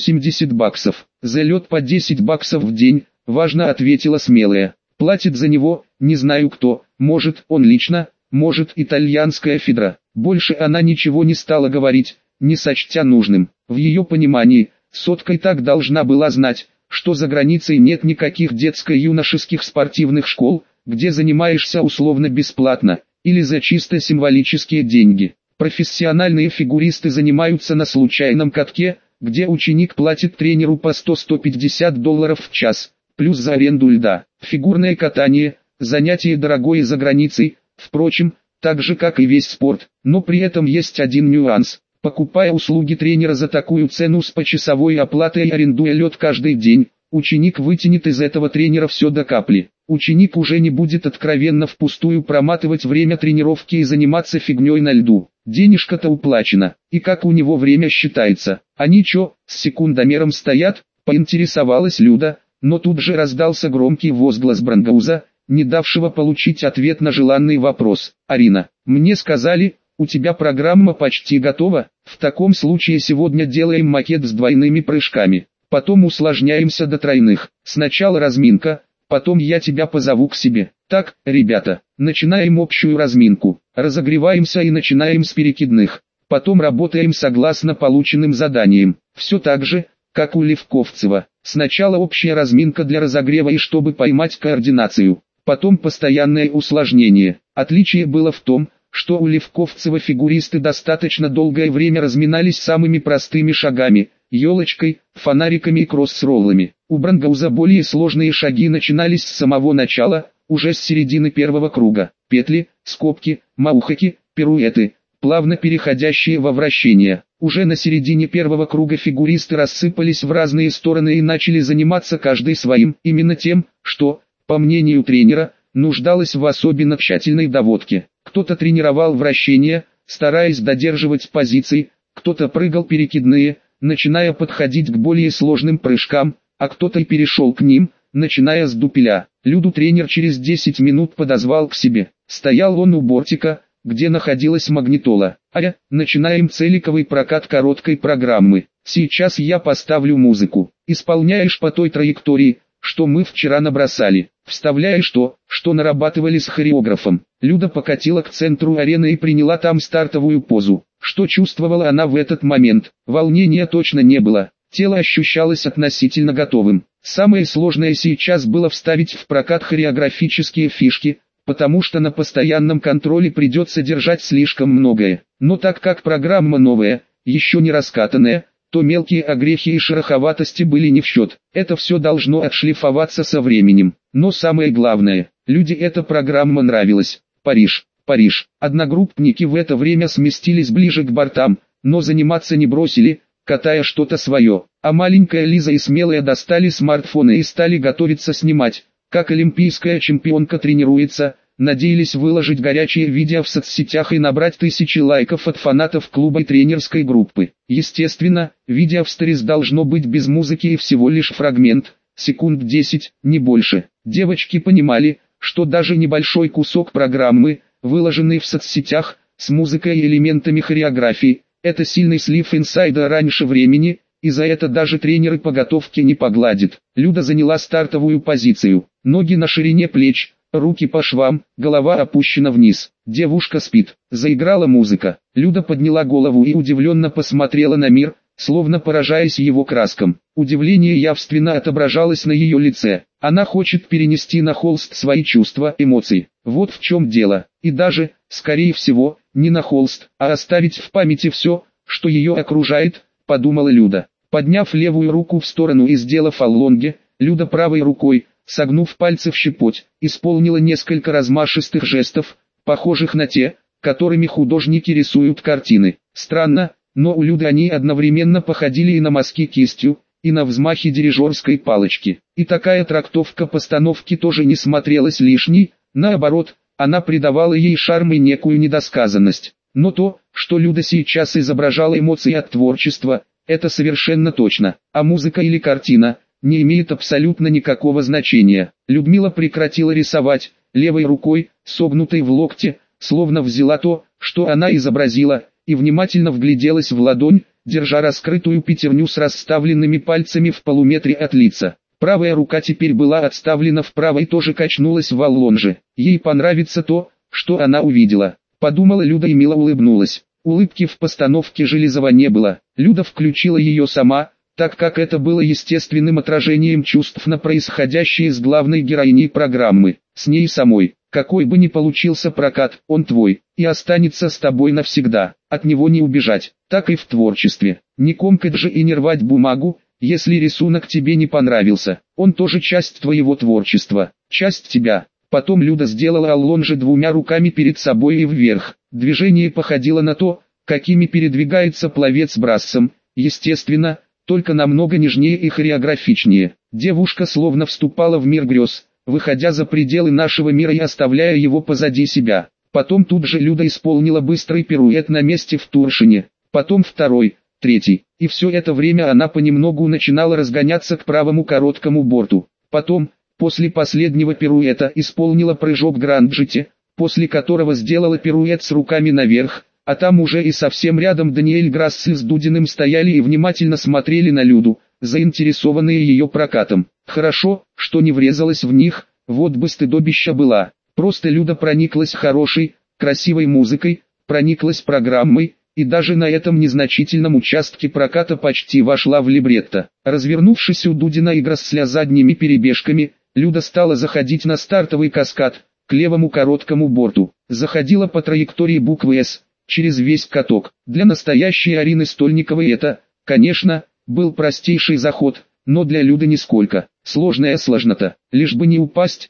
$80. За лед по $10 в день, важно ответила Смелая. Платит за него, не знаю кто, может он лично, может итальянская федра. Больше она ничего не стала говорить, не сочтя нужным. В ее понимании, сотка и так должна была знать, что за границей нет никаких детско-юношеских спортивных школ, где занимаешься условно бесплатно, или за чисто символические деньги. Профессиональные фигуристы занимаются на случайном катке, где ученик платит тренеру по $100-150 в час, плюс за аренду льда. Фигурное катание – занятие дорогое за границей, впрочем, так же как и весь спорт, но при этом есть один нюанс. Покупая услуги тренера за такую цену с почасовой оплатой и арендуя лед каждый день, ученик вытянет из этого тренера все до капли. Ученик уже не будет откровенно впустую проматывать время тренировки и заниматься фигней на льду. Денежка-то уплачена, и как у него время считается. Они чё, с секундомером стоят? Поинтересовалась Люда, но тут же раздался громкий возглас Брангауза, не давшего получить ответ на желанный вопрос. «Арина, мне сказали, у тебя программа почти готова, в таком случае сегодня делаем макет с двойными прыжками, потом усложняемся до тройных, сначала разминка, потом я тебя позову к себе. Так, ребята, начинаем общую разминку, разогреваемся и начинаем с перекидных, потом работаем согласно полученным заданиям, все так же, как у Левковцева. Сначала общая разминка для разогрева и чтобы поймать координацию, потом постоянное усложнение. Отличие было в том, что у Левковцева фигуристы достаточно долгое время разминались самыми простыми шагами, елочкой, фонариками и кросс-роллами. У Брангауза более сложные шаги начинались с самого начала, уже с середины первого круга. Петли, скобки, маухаки, пируэты, плавно переходящие во вращение. Уже на середине первого круга фигуристы рассыпались в разные стороны и начали заниматься каждый своим, именно тем, что, по мнению тренера, нуждалось в особенно тщательной доводке. Кто-то тренировал вращение, стараясь додерживать позиции, кто-то прыгал перекидные, начиная подходить к более сложным прыжкам, а кто-то и перешел к ним, начиная с дупеля. Люду тренер через 10 минут подозвал к себе. Стоял он у бортика, где находилась магнитола. Начинаем целиковый прокат короткой программы. Сейчас я поставлю музыку. Исполняешь по той траектории, что мы вчера набросали. Вставляешь то, что нарабатывали с хореографом. Люда покатила к центру арены и приняла там стартовую позу. Что чувствовала она в этот момент? Волнения точно не было. Тело ощущалось относительно готовым. Самое сложное сейчас было вставить в прокат хореографические фишки, потому что на постоянном контроле придется держать слишком многое. Но так как программа новая, еще не раскатанная, то мелкие огрехи и шероховатости были не в счет. Это все должно отшлифоваться со временем. Но самое главное, Люде эта программа нравилась. Париж, Париж. Одногруппники в это время сместились ближе к бортам, но заниматься не бросили, катая что-то свое. А маленькая Лиза и смелая достали смартфоны и стали готовиться снимать, как олимпийская чемпионка тренируется, надеялись выложить горячие видео в соцсетях и набрать тысячи лайков от фанатов клуба и тренерской группы. Естественно, видео в сторис должно быть без музыки и всего лишь фрагмент, секунд 10, не больше. Девочки понимали, что даже небольшой кусок программы, выложенный в соцсетях, с музыкой и элементами хореографии, это сильный слив инсайда раньше времени, и за это даже тренеры по готовке не погладят. Люда заняла стартовую позицию, ноги на ширине плеч, руки по швам, голова опущена вниз. Девушка спит. Заиграла музыка. Люда подняла голову и удивленно посмотрела на мир, словно поражаясь его краскам. Удивление явственно отображалось на ее лице. Она хочет перенести на холст свои чувства, эмоции. Вот в чем дело. И даже, скорее всего, не на холст, а оставить в памяти все, что ее окружает, подумала Люда. Подняв левую руку в сторону и сделав аллонге, Люда правой рукой, согнув пальцы в щепоть, исполнила несколько размашистых жестов, похожих на те, которыми художники рисуют картины. Странно, но у Люды они одновременно походили и на мазки кистью, и на взмахи дирижерской палочки. И такая трактовка постановки тоже не смотрелась лишней, наоборот, она придавала ей шарм и некую недосказанность. Но то, что Люда сейчас изображала эмоции от творчества, это совершенно точно, а музыка или картина не имеет абсолютно никакого значения. Людмила прекратила рисовать, левой рукой, согнутой в локте, словно взяла то, что она изобразила, и внимательно вгляделась в ладонь, держа раскрытую пятерню с расставленными пальцами в полуметре от лица. Правая рука теперь была отставлена вправо и тоже качнулась в аллонже. Ей понравится то, что она увидела, подумала Люда и мило улыбнулась. Улыбки в постановке Железова не было. Люда включила ее сама, так как это было естественным отражением чувств на происходящее с главной героиней программы. С ней самой, какой бы ни получился прокат, он твой, и останется с тобой навсегда, от него не убежать. Так и в творчестве. Не комкать же и не рвать бумагу, если рисунок тебе не понравился. Он тоже часть твоего творчества, часть тебя. Потом Люда сделала аллонжи двумя руками перед собой и вверх. Движение походило на то, какими передвигается пловец брассом, естественно, только намного нежнее и хореографичнее. Девушка словно вступала в мир грез, выходя за пределы нашего мира и оставляя его позади себя. Потом тут же Люда исполнила быстрый пируэт на месте в Туршине, потом второй, третий. И все это время она понемногу начинала разгоняться к правому короткому борту. Потом, после последнего пируэта исполнила прыжок гранджити, после которого сделала пируэт с руками наверх, а там уже и совсем рядом Даниэль Грасси с Дудиным стояли и внимательно смотрели на Люду, заинтересованные ее прокатом. Хорошо, что не врезалась в них, вот бы стыдобища была. Просто Люда прониклась хорошей, красивой музыкой, прониклась программой, и даже на этом незначительном участке проката почти вошла в либретто. Развернувшись у Дудина и Грасля задними перебежками, Люда стала заходить на стартовый каскад, к левому короткому борту. Заходила по траектории буквы «С», через весь каток. Для настоящей Арины Стольниковой это, конечно, был простейший заход, но для Люды нисколько. Сложная сложнота. Лишь бы не упасть,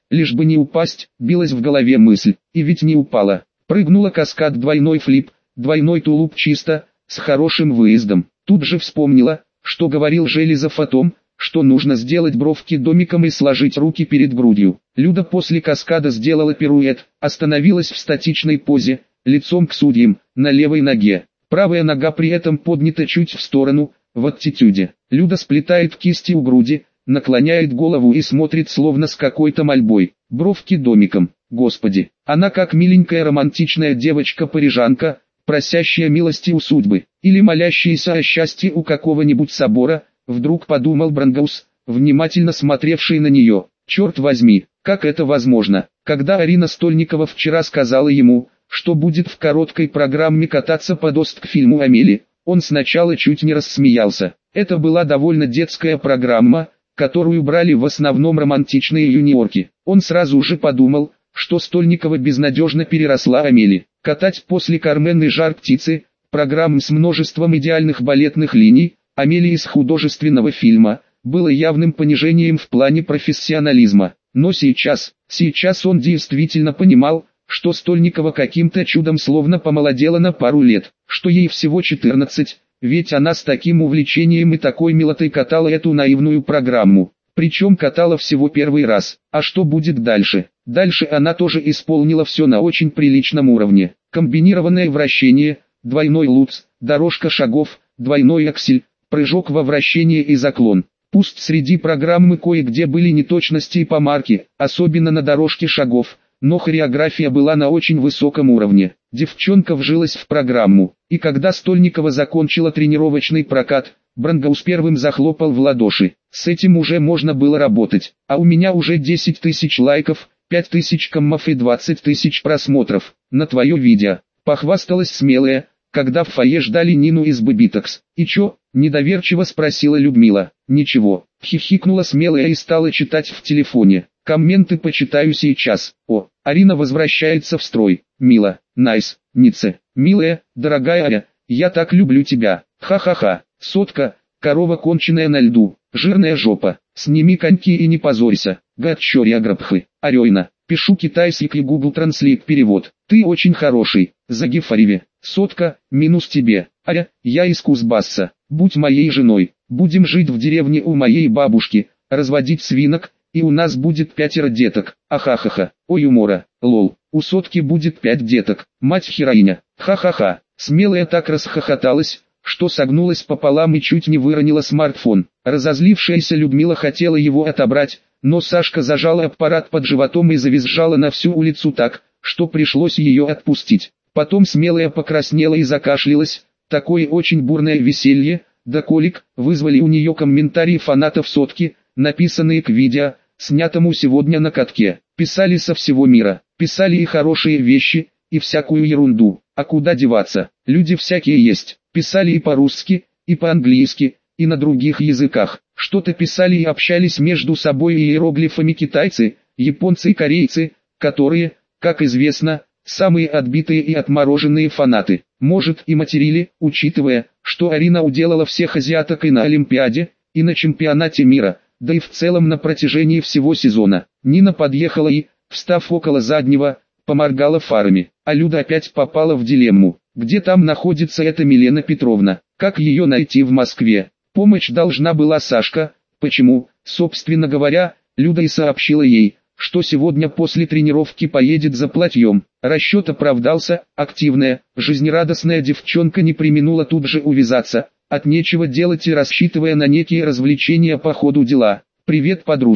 билась в голове мысль. И ведь не упала. Прыгнула каскад, двойной флип, двойной тулуп чисто, с хорошим выездом. Тут же вспомнила, что говорил Железов о том, что нужно сделать бровки домиком и сложить руки перед грудью. Люда после каскада сделала пируэт, остановилась в статичной позе, лицом к судьям, на левой ноге. Правая нога при этом поднята чуть в сторону, в аттитюде. Люда сплетает кисти у груди, наклоняет голову и смотрит словно с какой-то мольбой. Бровки домиком. Господи, она как миленькая романтичная девочка-парижанка, просящая милости у судьбы, или молящаяся о счастье у какого-нибудь собора, вдруг подумал Брандгаус, внимательно смотревший на нее. Черт возьми, как это возможно? Когда Арина Стольникова вчера сказала ему, что будет в короткой программе кататься под Ост к фильму «Амели», он сначала чуть не рассмеялся. Это была довольно детская программа, которую брали в основном романтичные юниорки. Он сразу же подумал, что Стольникова безнадежно переросла Амели. Катать после «Кармен» и «Жар птицы», программ с множеством идеальных балетных линий, Амели из художественного фильма, было явным понижением в плане профессионализма. Но сейчас он действительно понимал, что Стольникова каким-то чудом словно помолодела на пару лет, что ей всего 14, ведь она с таким увлечением и такой милотой катала эту наивную программу. Причем катала всего первый раз. А что будет дальше? Дальше она тоже исполнила все на очень приличном уровне. Комбинированное вращение, двойной лупс, дорожка шагов, двойной аксель, прыжок во вращение и заклон. Пусть среди программы кое-где были неточности и помарки, особенно на дорожке шагов, но хореография была на очень высоком уровне. Девчонка вжилась в программу, и когда Стольникова закончила тренировочный прокат, Брандгаус первым захлопал в ладоши. С этим уже можно было работать. А у меня уже 10 тысяч лайков, 5 тысяч коммов и 20 тысяч просмотров на твое видео. Похвасталась смелая, когда в фойе ждали Нину из Бэбитекс. И чё? Недоверчиво спросила Людмила. Ничего, хихикнула смелая и стала читать в телефоне. Комменты почитаю сейчас. О, Арина возвращается в строй. Мила, найс, Нице. Милая, дорогая Аря, я так люблю тебя. Ха-ха-ха. Сотка, корова конченая на льду, жирная жопа. Сними коньки и не позорься. Гад чорьяграбхы. Арёйна. Пишу китайский и Google Translate перевод. Ты очень хороший. Загифариве. Сотка, минус тебе. Аря, я из Кузбасса. Будь моей женой. Будем жить в деревне у моей бабушки, разводить свинок, и у нас будет 5 деток. Ахахаха. Ой, юмора. Лол. У Сотки будет 5 деток. Мать хероиня. Ха-ха-ха. Смелая так расхохоталась, что согнулась пополам и чуть не выронила смартфон. Разозлившаяся Людмила хотела его отобрать, но Сашка зажала аппарат под животом и завизжала на всю улицу так, что пришлось ее отпустить. Потом смелая покраснела и закашлялась. Такое очень бурное веселье, да колик, вызвали у нее комментарии фанатов Сотки, написанные к видео, снятому сегодня на катке. Писали со всего мира, писали и хорошие вещи, и всякую ерунду. А куда деваться, люди всякие есть. Писали и по-русски, и по-английски, и на других языках. Что-то писали и общались между собой иероглифами китайцы, японцы и корейцы, которые, как известно, самые отбитые и отмороженные фанаты. Может и материли, учитывая, что Арина уделала всех азиаток и на Олимпиаде, и на чемпионате мира, да и в целом на протяжении всего сезона. Нина подъехала и, встав около заднего, поморгала фарами. А Люда опять попала в дилемму. Где там находится эта Милена Петровна? Как ее найти в Москве? Помощь должна была Сашка. Почему? Собственно говоря, Люда и сообщила ей, что сегодня после тренировки поедет за платьем. Расчет оправдался, активная, жизнерадостная девчонка не преминула тут же увязаться, от нечего делать и рассчитывая на некие развлечения по ходу дела. «Привет подружкам,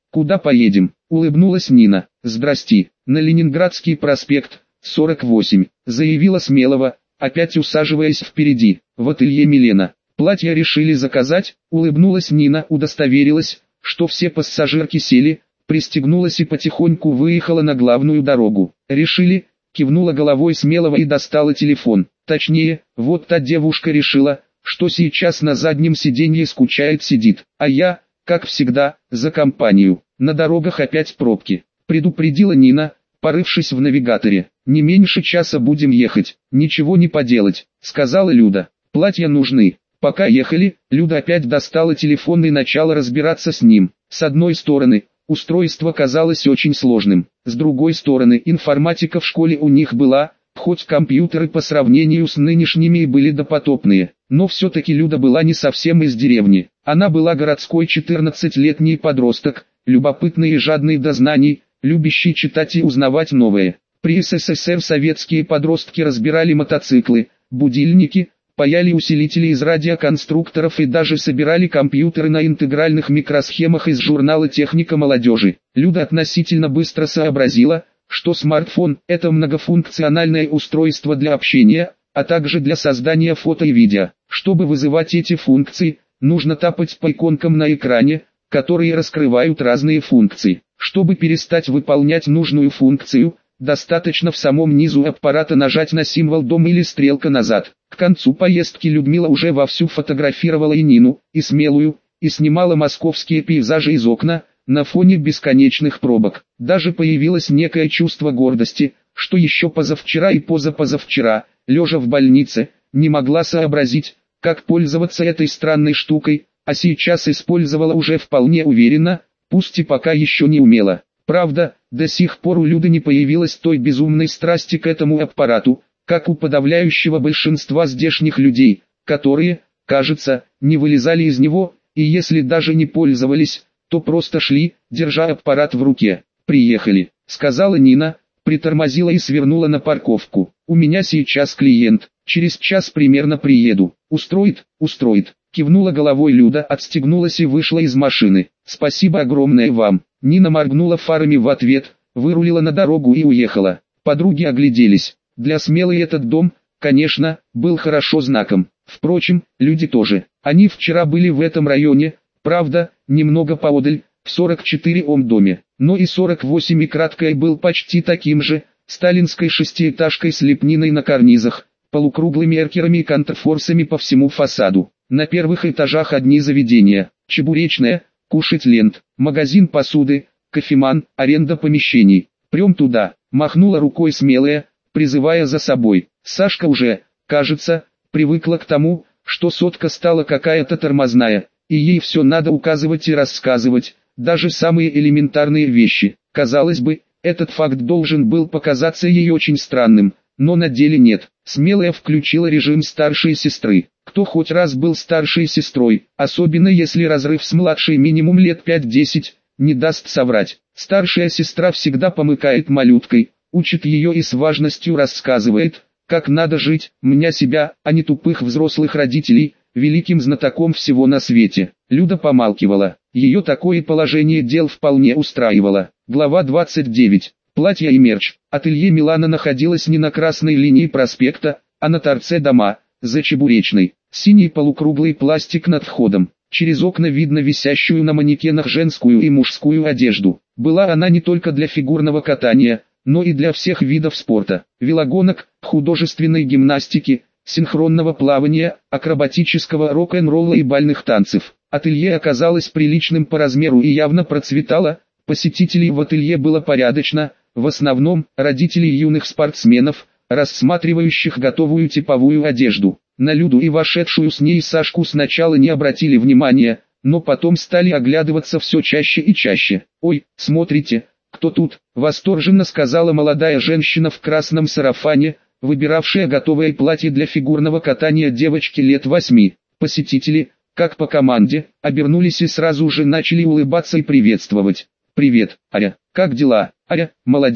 Куда поедем? Улыбнулась Нина. Здрасти. На Ленинградский проспект, 48, заявила Смелова, опять усаживаясь впереди. В ателье Милена. Платье решили заказать? Улыбнулась Нина, удостоверилась, что все пассажирки сели, пристегнулась и потихоньку выехала на главную дорогу. Решили? Кивнула головой Смелова и достала телефон. Точнее, вот та девушка решила, что сейчас на заднем сиденье скучает, сидит, а я, как всегда, за компанию. На дорогах опять пробки, предупредила Нина, порывшись в навигаторе. Не меньше часа будем ехать, ничего не поделать, сказала Люда. Платья нужны. Пока ехали, Люда опять достала телефон и начала разбираться с ним. С одной стороны, устройство казалось очень сложным, с другой стороны, информатика в школе у них была, хоть компьютеры по сравнению с нынешними и были допотопные, но все-таки Люда была не совсем из деревни. Она была городской 14-летний подросток, любопытный и жадный до знаний, любящий читать и узнавать новое. При СССР советские подростки разбирали мотоциклы, будильники, паяли усилители из радиоконструкторов и даже собирали компьютеры на интегральных микросхемах из журнала «Техника молодежи». Люда относительно быстро сообразила, что смартфон – это многофункциональное устройство для общения, а также для создания фото и видео. Чтобы вызывать эти функции, нужно тапать по иконкам на экране, которые раскрывают разные функции. Чтобы перестать выполнять нужную функцию, достаточно в самом низу аппарата нажать на символ «дом» или стрелка назад. К концу поездки Людмила уже вовсю фотографировала и Нину, и Смелую, и снимала московские пейзажи из окна, на фоне бесконечных пробок. Даже появилось некое чувство гордости, что еще позавчера и позапозавчера, лежа в больнице, не могла сообразить, как пользоваться этой странной штукой, а сейчас использовала уже вполне уверенно, пусть и пока еще не умела. Правда, до сих пор у Люды не появилось той безумной страсти к этому аппарату, как у подавляющего большинства здешних людей, которые, кажется, не вылезали из него, и если даже не пользовались, то просто шли, держа аппарат в руке. «Приехали», — сказала Нина, притормозила и свернула на парковку. «У меня сейчас клиент, через час примерно приеду. Устроит?» «Устроит», — кивнула головой Люда, отстегнулась и вышла из машины. «Спасибо огромное вам». Нина моргнула фарами в ответ, вырулила на дорогу и уехала. Подруги огляделись. Для Смелой этот дом, конечно, был хорошо знаком. Впрочем, люди тоже. Они вчера были в этом районе, правда, немного поодаль, в 44-ом доме. Но и 48-й краткой был почти таким же, сталинской шестиэтажкой с лепниной на карнизах, полукруглыми эркерами и контрфорсами по всему фасаду. На первых этажах одни заведения: чебуречная, кушать лент, магазин посуды, кофеман, аренда помещений. «Прям туда», — махнула рукой Смелая, призывая за собой. Сашка уже, кажется, привыкла к тому, что сотка стала какая-то тормозная, и ей все надо указывать и рассказывать, даже самые элементарные вещи. Казалось бы, этот факт должен был показаться ей очень странным, но на деле нет. Смелая включила режим старшей сестры. Кто хоть раз был старшей сестрой, особенно если разрыв с младшей минимум лет 5-10, не даст соврать. Старшая сестра всегда помыкает малюткой, учит ее и с важностью рассказывает, как надо жить, мня себя, а не тупых взрослых родителей, великим знатоком всего на свете. Люда помалкивала. Ее такое положение дел вполне устраивало. Глава 29. Платья и мерч. Ателье Милана находилось не на красной линии проспекта, а на торце дома, за Чебуречной. Синий полукруглый пластик над входом. Через окна видно висящую на манекенах женскую и мужскую одежду. Была она не только для фигурного катания, но и для всех видов спорта. Велогонок, художественной гимнастики, синхронного плавания, акробатического рок-н-ролла и бальных танцев. Ателье оказалось приличным по размеру и явно процветало. Посетителей в ателье было порядочно, в основном родители юных спортсменов, рассматривающих готовую типовую одежду. На Люду и вошедшую с ней Сашку сначала не обратили внимания, но потом стали оглядываться все чаще и чаще. «Ой, смотрите, кто тут?» — восторженно сказала молодая женщина в красном сарафане, выбиравшая готовое платье для фигурного катания девочки лет 8. Посетители, как по команде, обернулись и сразу же начали улыбаться и приветствовать. «Привет, Аря, как дела?» «Аря, молодец,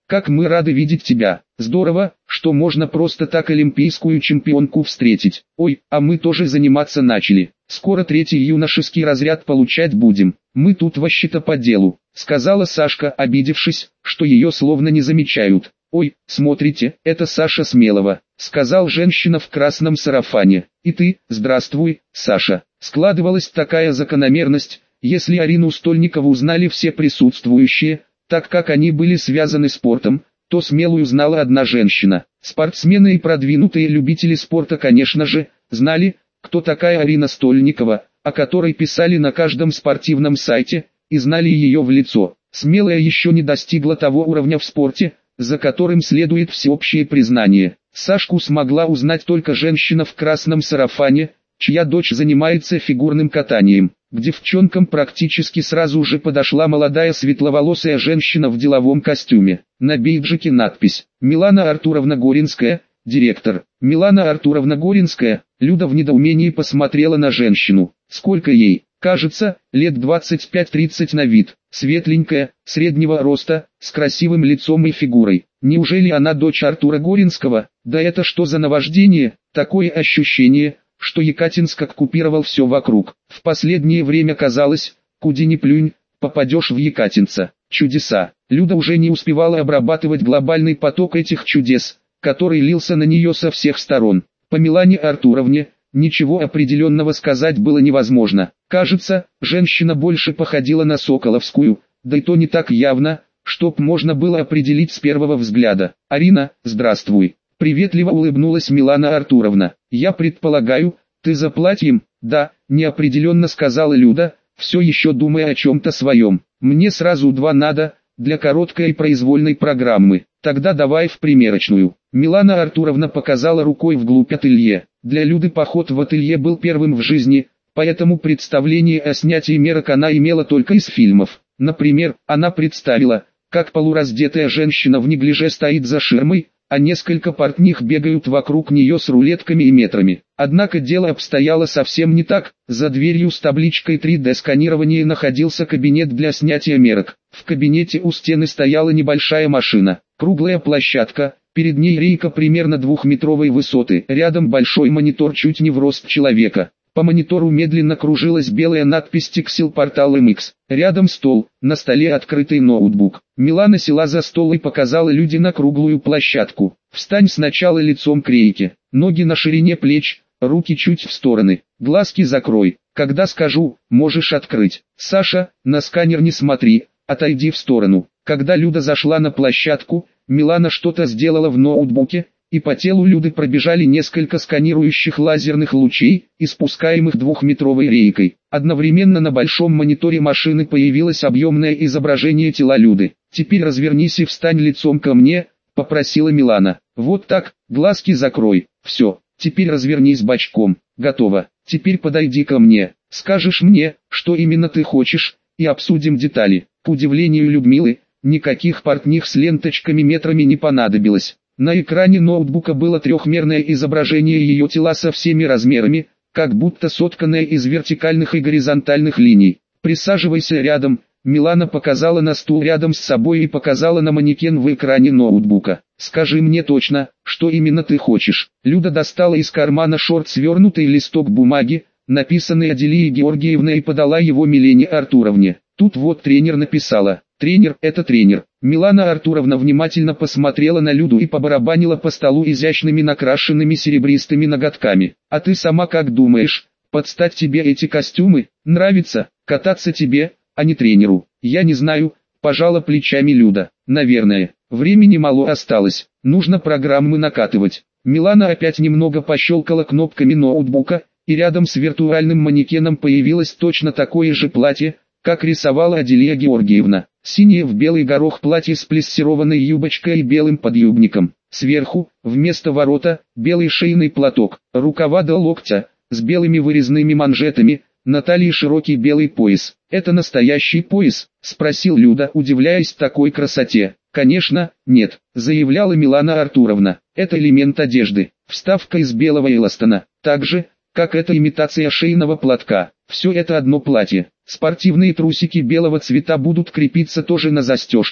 как мы рады видеть тебя. Здорово, что можно просто так олимпийскую чемпионку встретить. Ой, а мы тоже заниматься начали. Скоро третий юношеский разряд получать будем. Мы тут вообще-то по делу», — сказала Сашка, обидевшись, что ее словно не замечают. «Ой, смотрите, это Саша Смелова», — сказал женщина в красном сарафане. «И ты, здравствуй, Саша». Складывалась такая закономерность, если Арину Стольникову узнали все присутствующие, так как они были связаны спортом, то Смелую знала одна женщина. Спортсмены и продвинутые любители спорта, конечно же, знали, кто такая Арина Стольникова, о которой писали на каждом спортивном сайте, и знали ее в лицо. Смелая еще не достигла того уровня в спорте, за которым следует всеобщее признание. Сашку смогла узнать только женщина в красном сарафане, чья дочь занимается фигурным катанием. К девчонкам практически сразу же подошла молодая светловолосая женщина в деловом костюме. На бейджике надпись «Милана Артуровна Горинская, директор». Милана Артуровна Горинская. Люда в недоумении посмотрела на женщину. Сколько ей? Кажется, лет 25-30 на вид. Светленькая, среднего роста, с красивым лицом и фигурой. Неужели она дочь Артура Горинского? Да это что за наваждение? Такое ощущение, что Екатинск оккупировал все вокруг. В последнее время казалось, куди ни плюнь, попадешь в Екатинца. Чудеса. Люда уже не успевала обрабатывать глобальный поток этих чудес, который лился на нее со всех сторон. По Милане Артуровне ничего определенного сказать было невозможно. Кажется, женщина больше походила на Соколовскую, да и то не так явно, чтоб можно было определить с первого взгляда. «Арина, здравствуй!» Приветливо улыбнулась Милана Артуровна. «Я предполагаю, ты за платьем?» «Да», неопределенно сказала Люда, все еще думая о чем-то своем. «Мне сразу два надо, для короткой и произвольной программы. Тогда давай в примерочную». Милана Артуровна показала рукой вглубь ателье. Для Люды поход в ателье был первым в жизни, поэтому представление о снятии мерок она имела только из фильмов. Например, она представила, как полураздетая женщина в неглиже стоит за ширмой, а несколько портних бегают вокруг нее с рулетками и метрами. Однако дело обстояло совсем не так. За дверью с табличкой 3D-сканирование находился кабинет для снятия мерок. В кабинете у стены стояла небольшая машина, круглая площадка, перед ней рейка примерно 2-метровой высоты, рядом большой монитор чуть не в рост человека. По монитору медленно кружилась белая надпись «Tixel Portal MX». Рядом стол, на столе открытый ноутбук. Милана села за стол и показала Люде на круглую площадку. «Встань сначала лицом к рейке, ноги на ширине плеч, руки чуть в стороны, глазки закрой. Когда скажу, можешь открыть. Саша, на сканер не смотри, отойди в сторону». Когда Люда зашла на площадку, Милана что-то сделала в ноутбуке, и по телу Люды пробежали несколько сканирующих лазерных лучей, испускаемых 2-метровой рейкой. Одновременно на большом мониторе машины появилось объемное изображение тела Люды. «Теперь развернись и встань лицом ко мне», — попросила Милана. «Вот так, глазки закрой. Все, теперь развернись бочком. Готово. Теперь подойди ко мне. Скажешь мне, что именно ты хочешь, и обсудим детали». К удивлению Людмилы, никаких портних с ленточками метрами не понадобилось. На экране ноутбука было трехмерное изображение ее тела со всеми размерами, как будто сотканное из вертикальных и горизонтальных линий. «Присаживайся рядом», Милана показала на стул рядом с собой и показала на манекен в экране ноутбука. «Скажи мне точно, что именно ты хочешь». Люда достала из кармана шорт свернутый листок бумаги, написанный Аделией Георгиевной, и подала его Милене Артуровне. Тут вот тренер написала. «Тренер – это тренер». Милана Артуровна внимательно посмотрела на Люду и побарабанила по столу изящными накрашенными серебристыми ноготками. «А ты сама как думаешь, подстать тебе эти костюмы? Нравится кататься тебе, а не тренеру?» «Я не знаю», – пожала плечами Люда. «Наверное, времени мало осталось, нужно программы накатывать». Милана опять немного пощелкала кнопками ноутбука, и рядом с виртуальным манекеном появилось точно такое же платье, как рисовала Аделия Георгиевна. Синее в белый горох платье с плессированной юбочкой и белым подъюбником. Сверху, вместо ворота, белый шейный платок, рукава до локтя, с белыми вырезными манжетами, на талии широкий белый пояс. «Это настоящий пояс?» – спросил Люда, удивляясь такой красоте. «Конечно, нет», – заявляла Милана Артуровна. «Это элемент одежды, вставка из белого эластана, так же, как это имитация шейного платка. Все это одно платье. Спортивные трусики белого цвета будут крепиться тоже на застежках,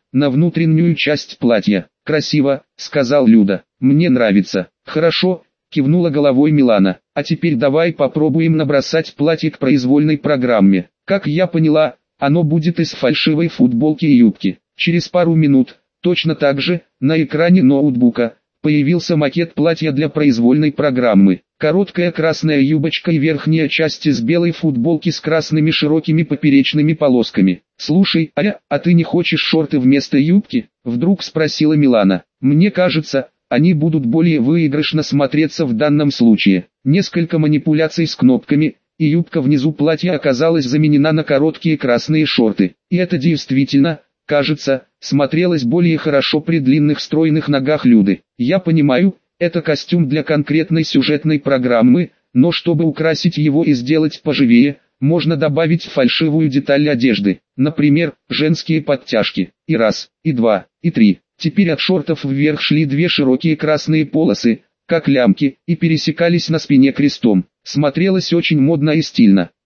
на внутреннюю часть платья. «Красиво», — сказал Люда. «Мне нравится». «Хорошо», — кивнула головой Милана. «А теперь давай попробуем набросать платье к произвольной программе. Как я поняла, оно будет из фальшивой футболки и юбки». Через пару минут, точно так же, на экране ноутбука, появился макет платья для произвольной программы. Короткая красная юбочка и верхняя часть из белой футболки с красными широкими поперечными полосками. «Слушай, а ты не хочешь шорты вместо юбки?» — вдруг спросила Милана. «Мне кажется, они будут более выигрышно смотреться в данном случае». Несколько манипуляций с кнопками, и юбка внизу платья оказалась заменена на короткие красные шорты. И это действительно, кажется, смотрелось более хорошо при длинных стройных ногах Люды. «Я понимаю, это костюм для конкретной сюжетной программы, но чтобы украсить его и сделать поживее, можно добавить фальшивую деталь одежды, например, женские подтяжки. И раз, и два, и три». Теперь от шортов вверх шли две широкие красные полосы, как лямки, и пересекались на спине крестом. Смотрелось очень модно и стильно.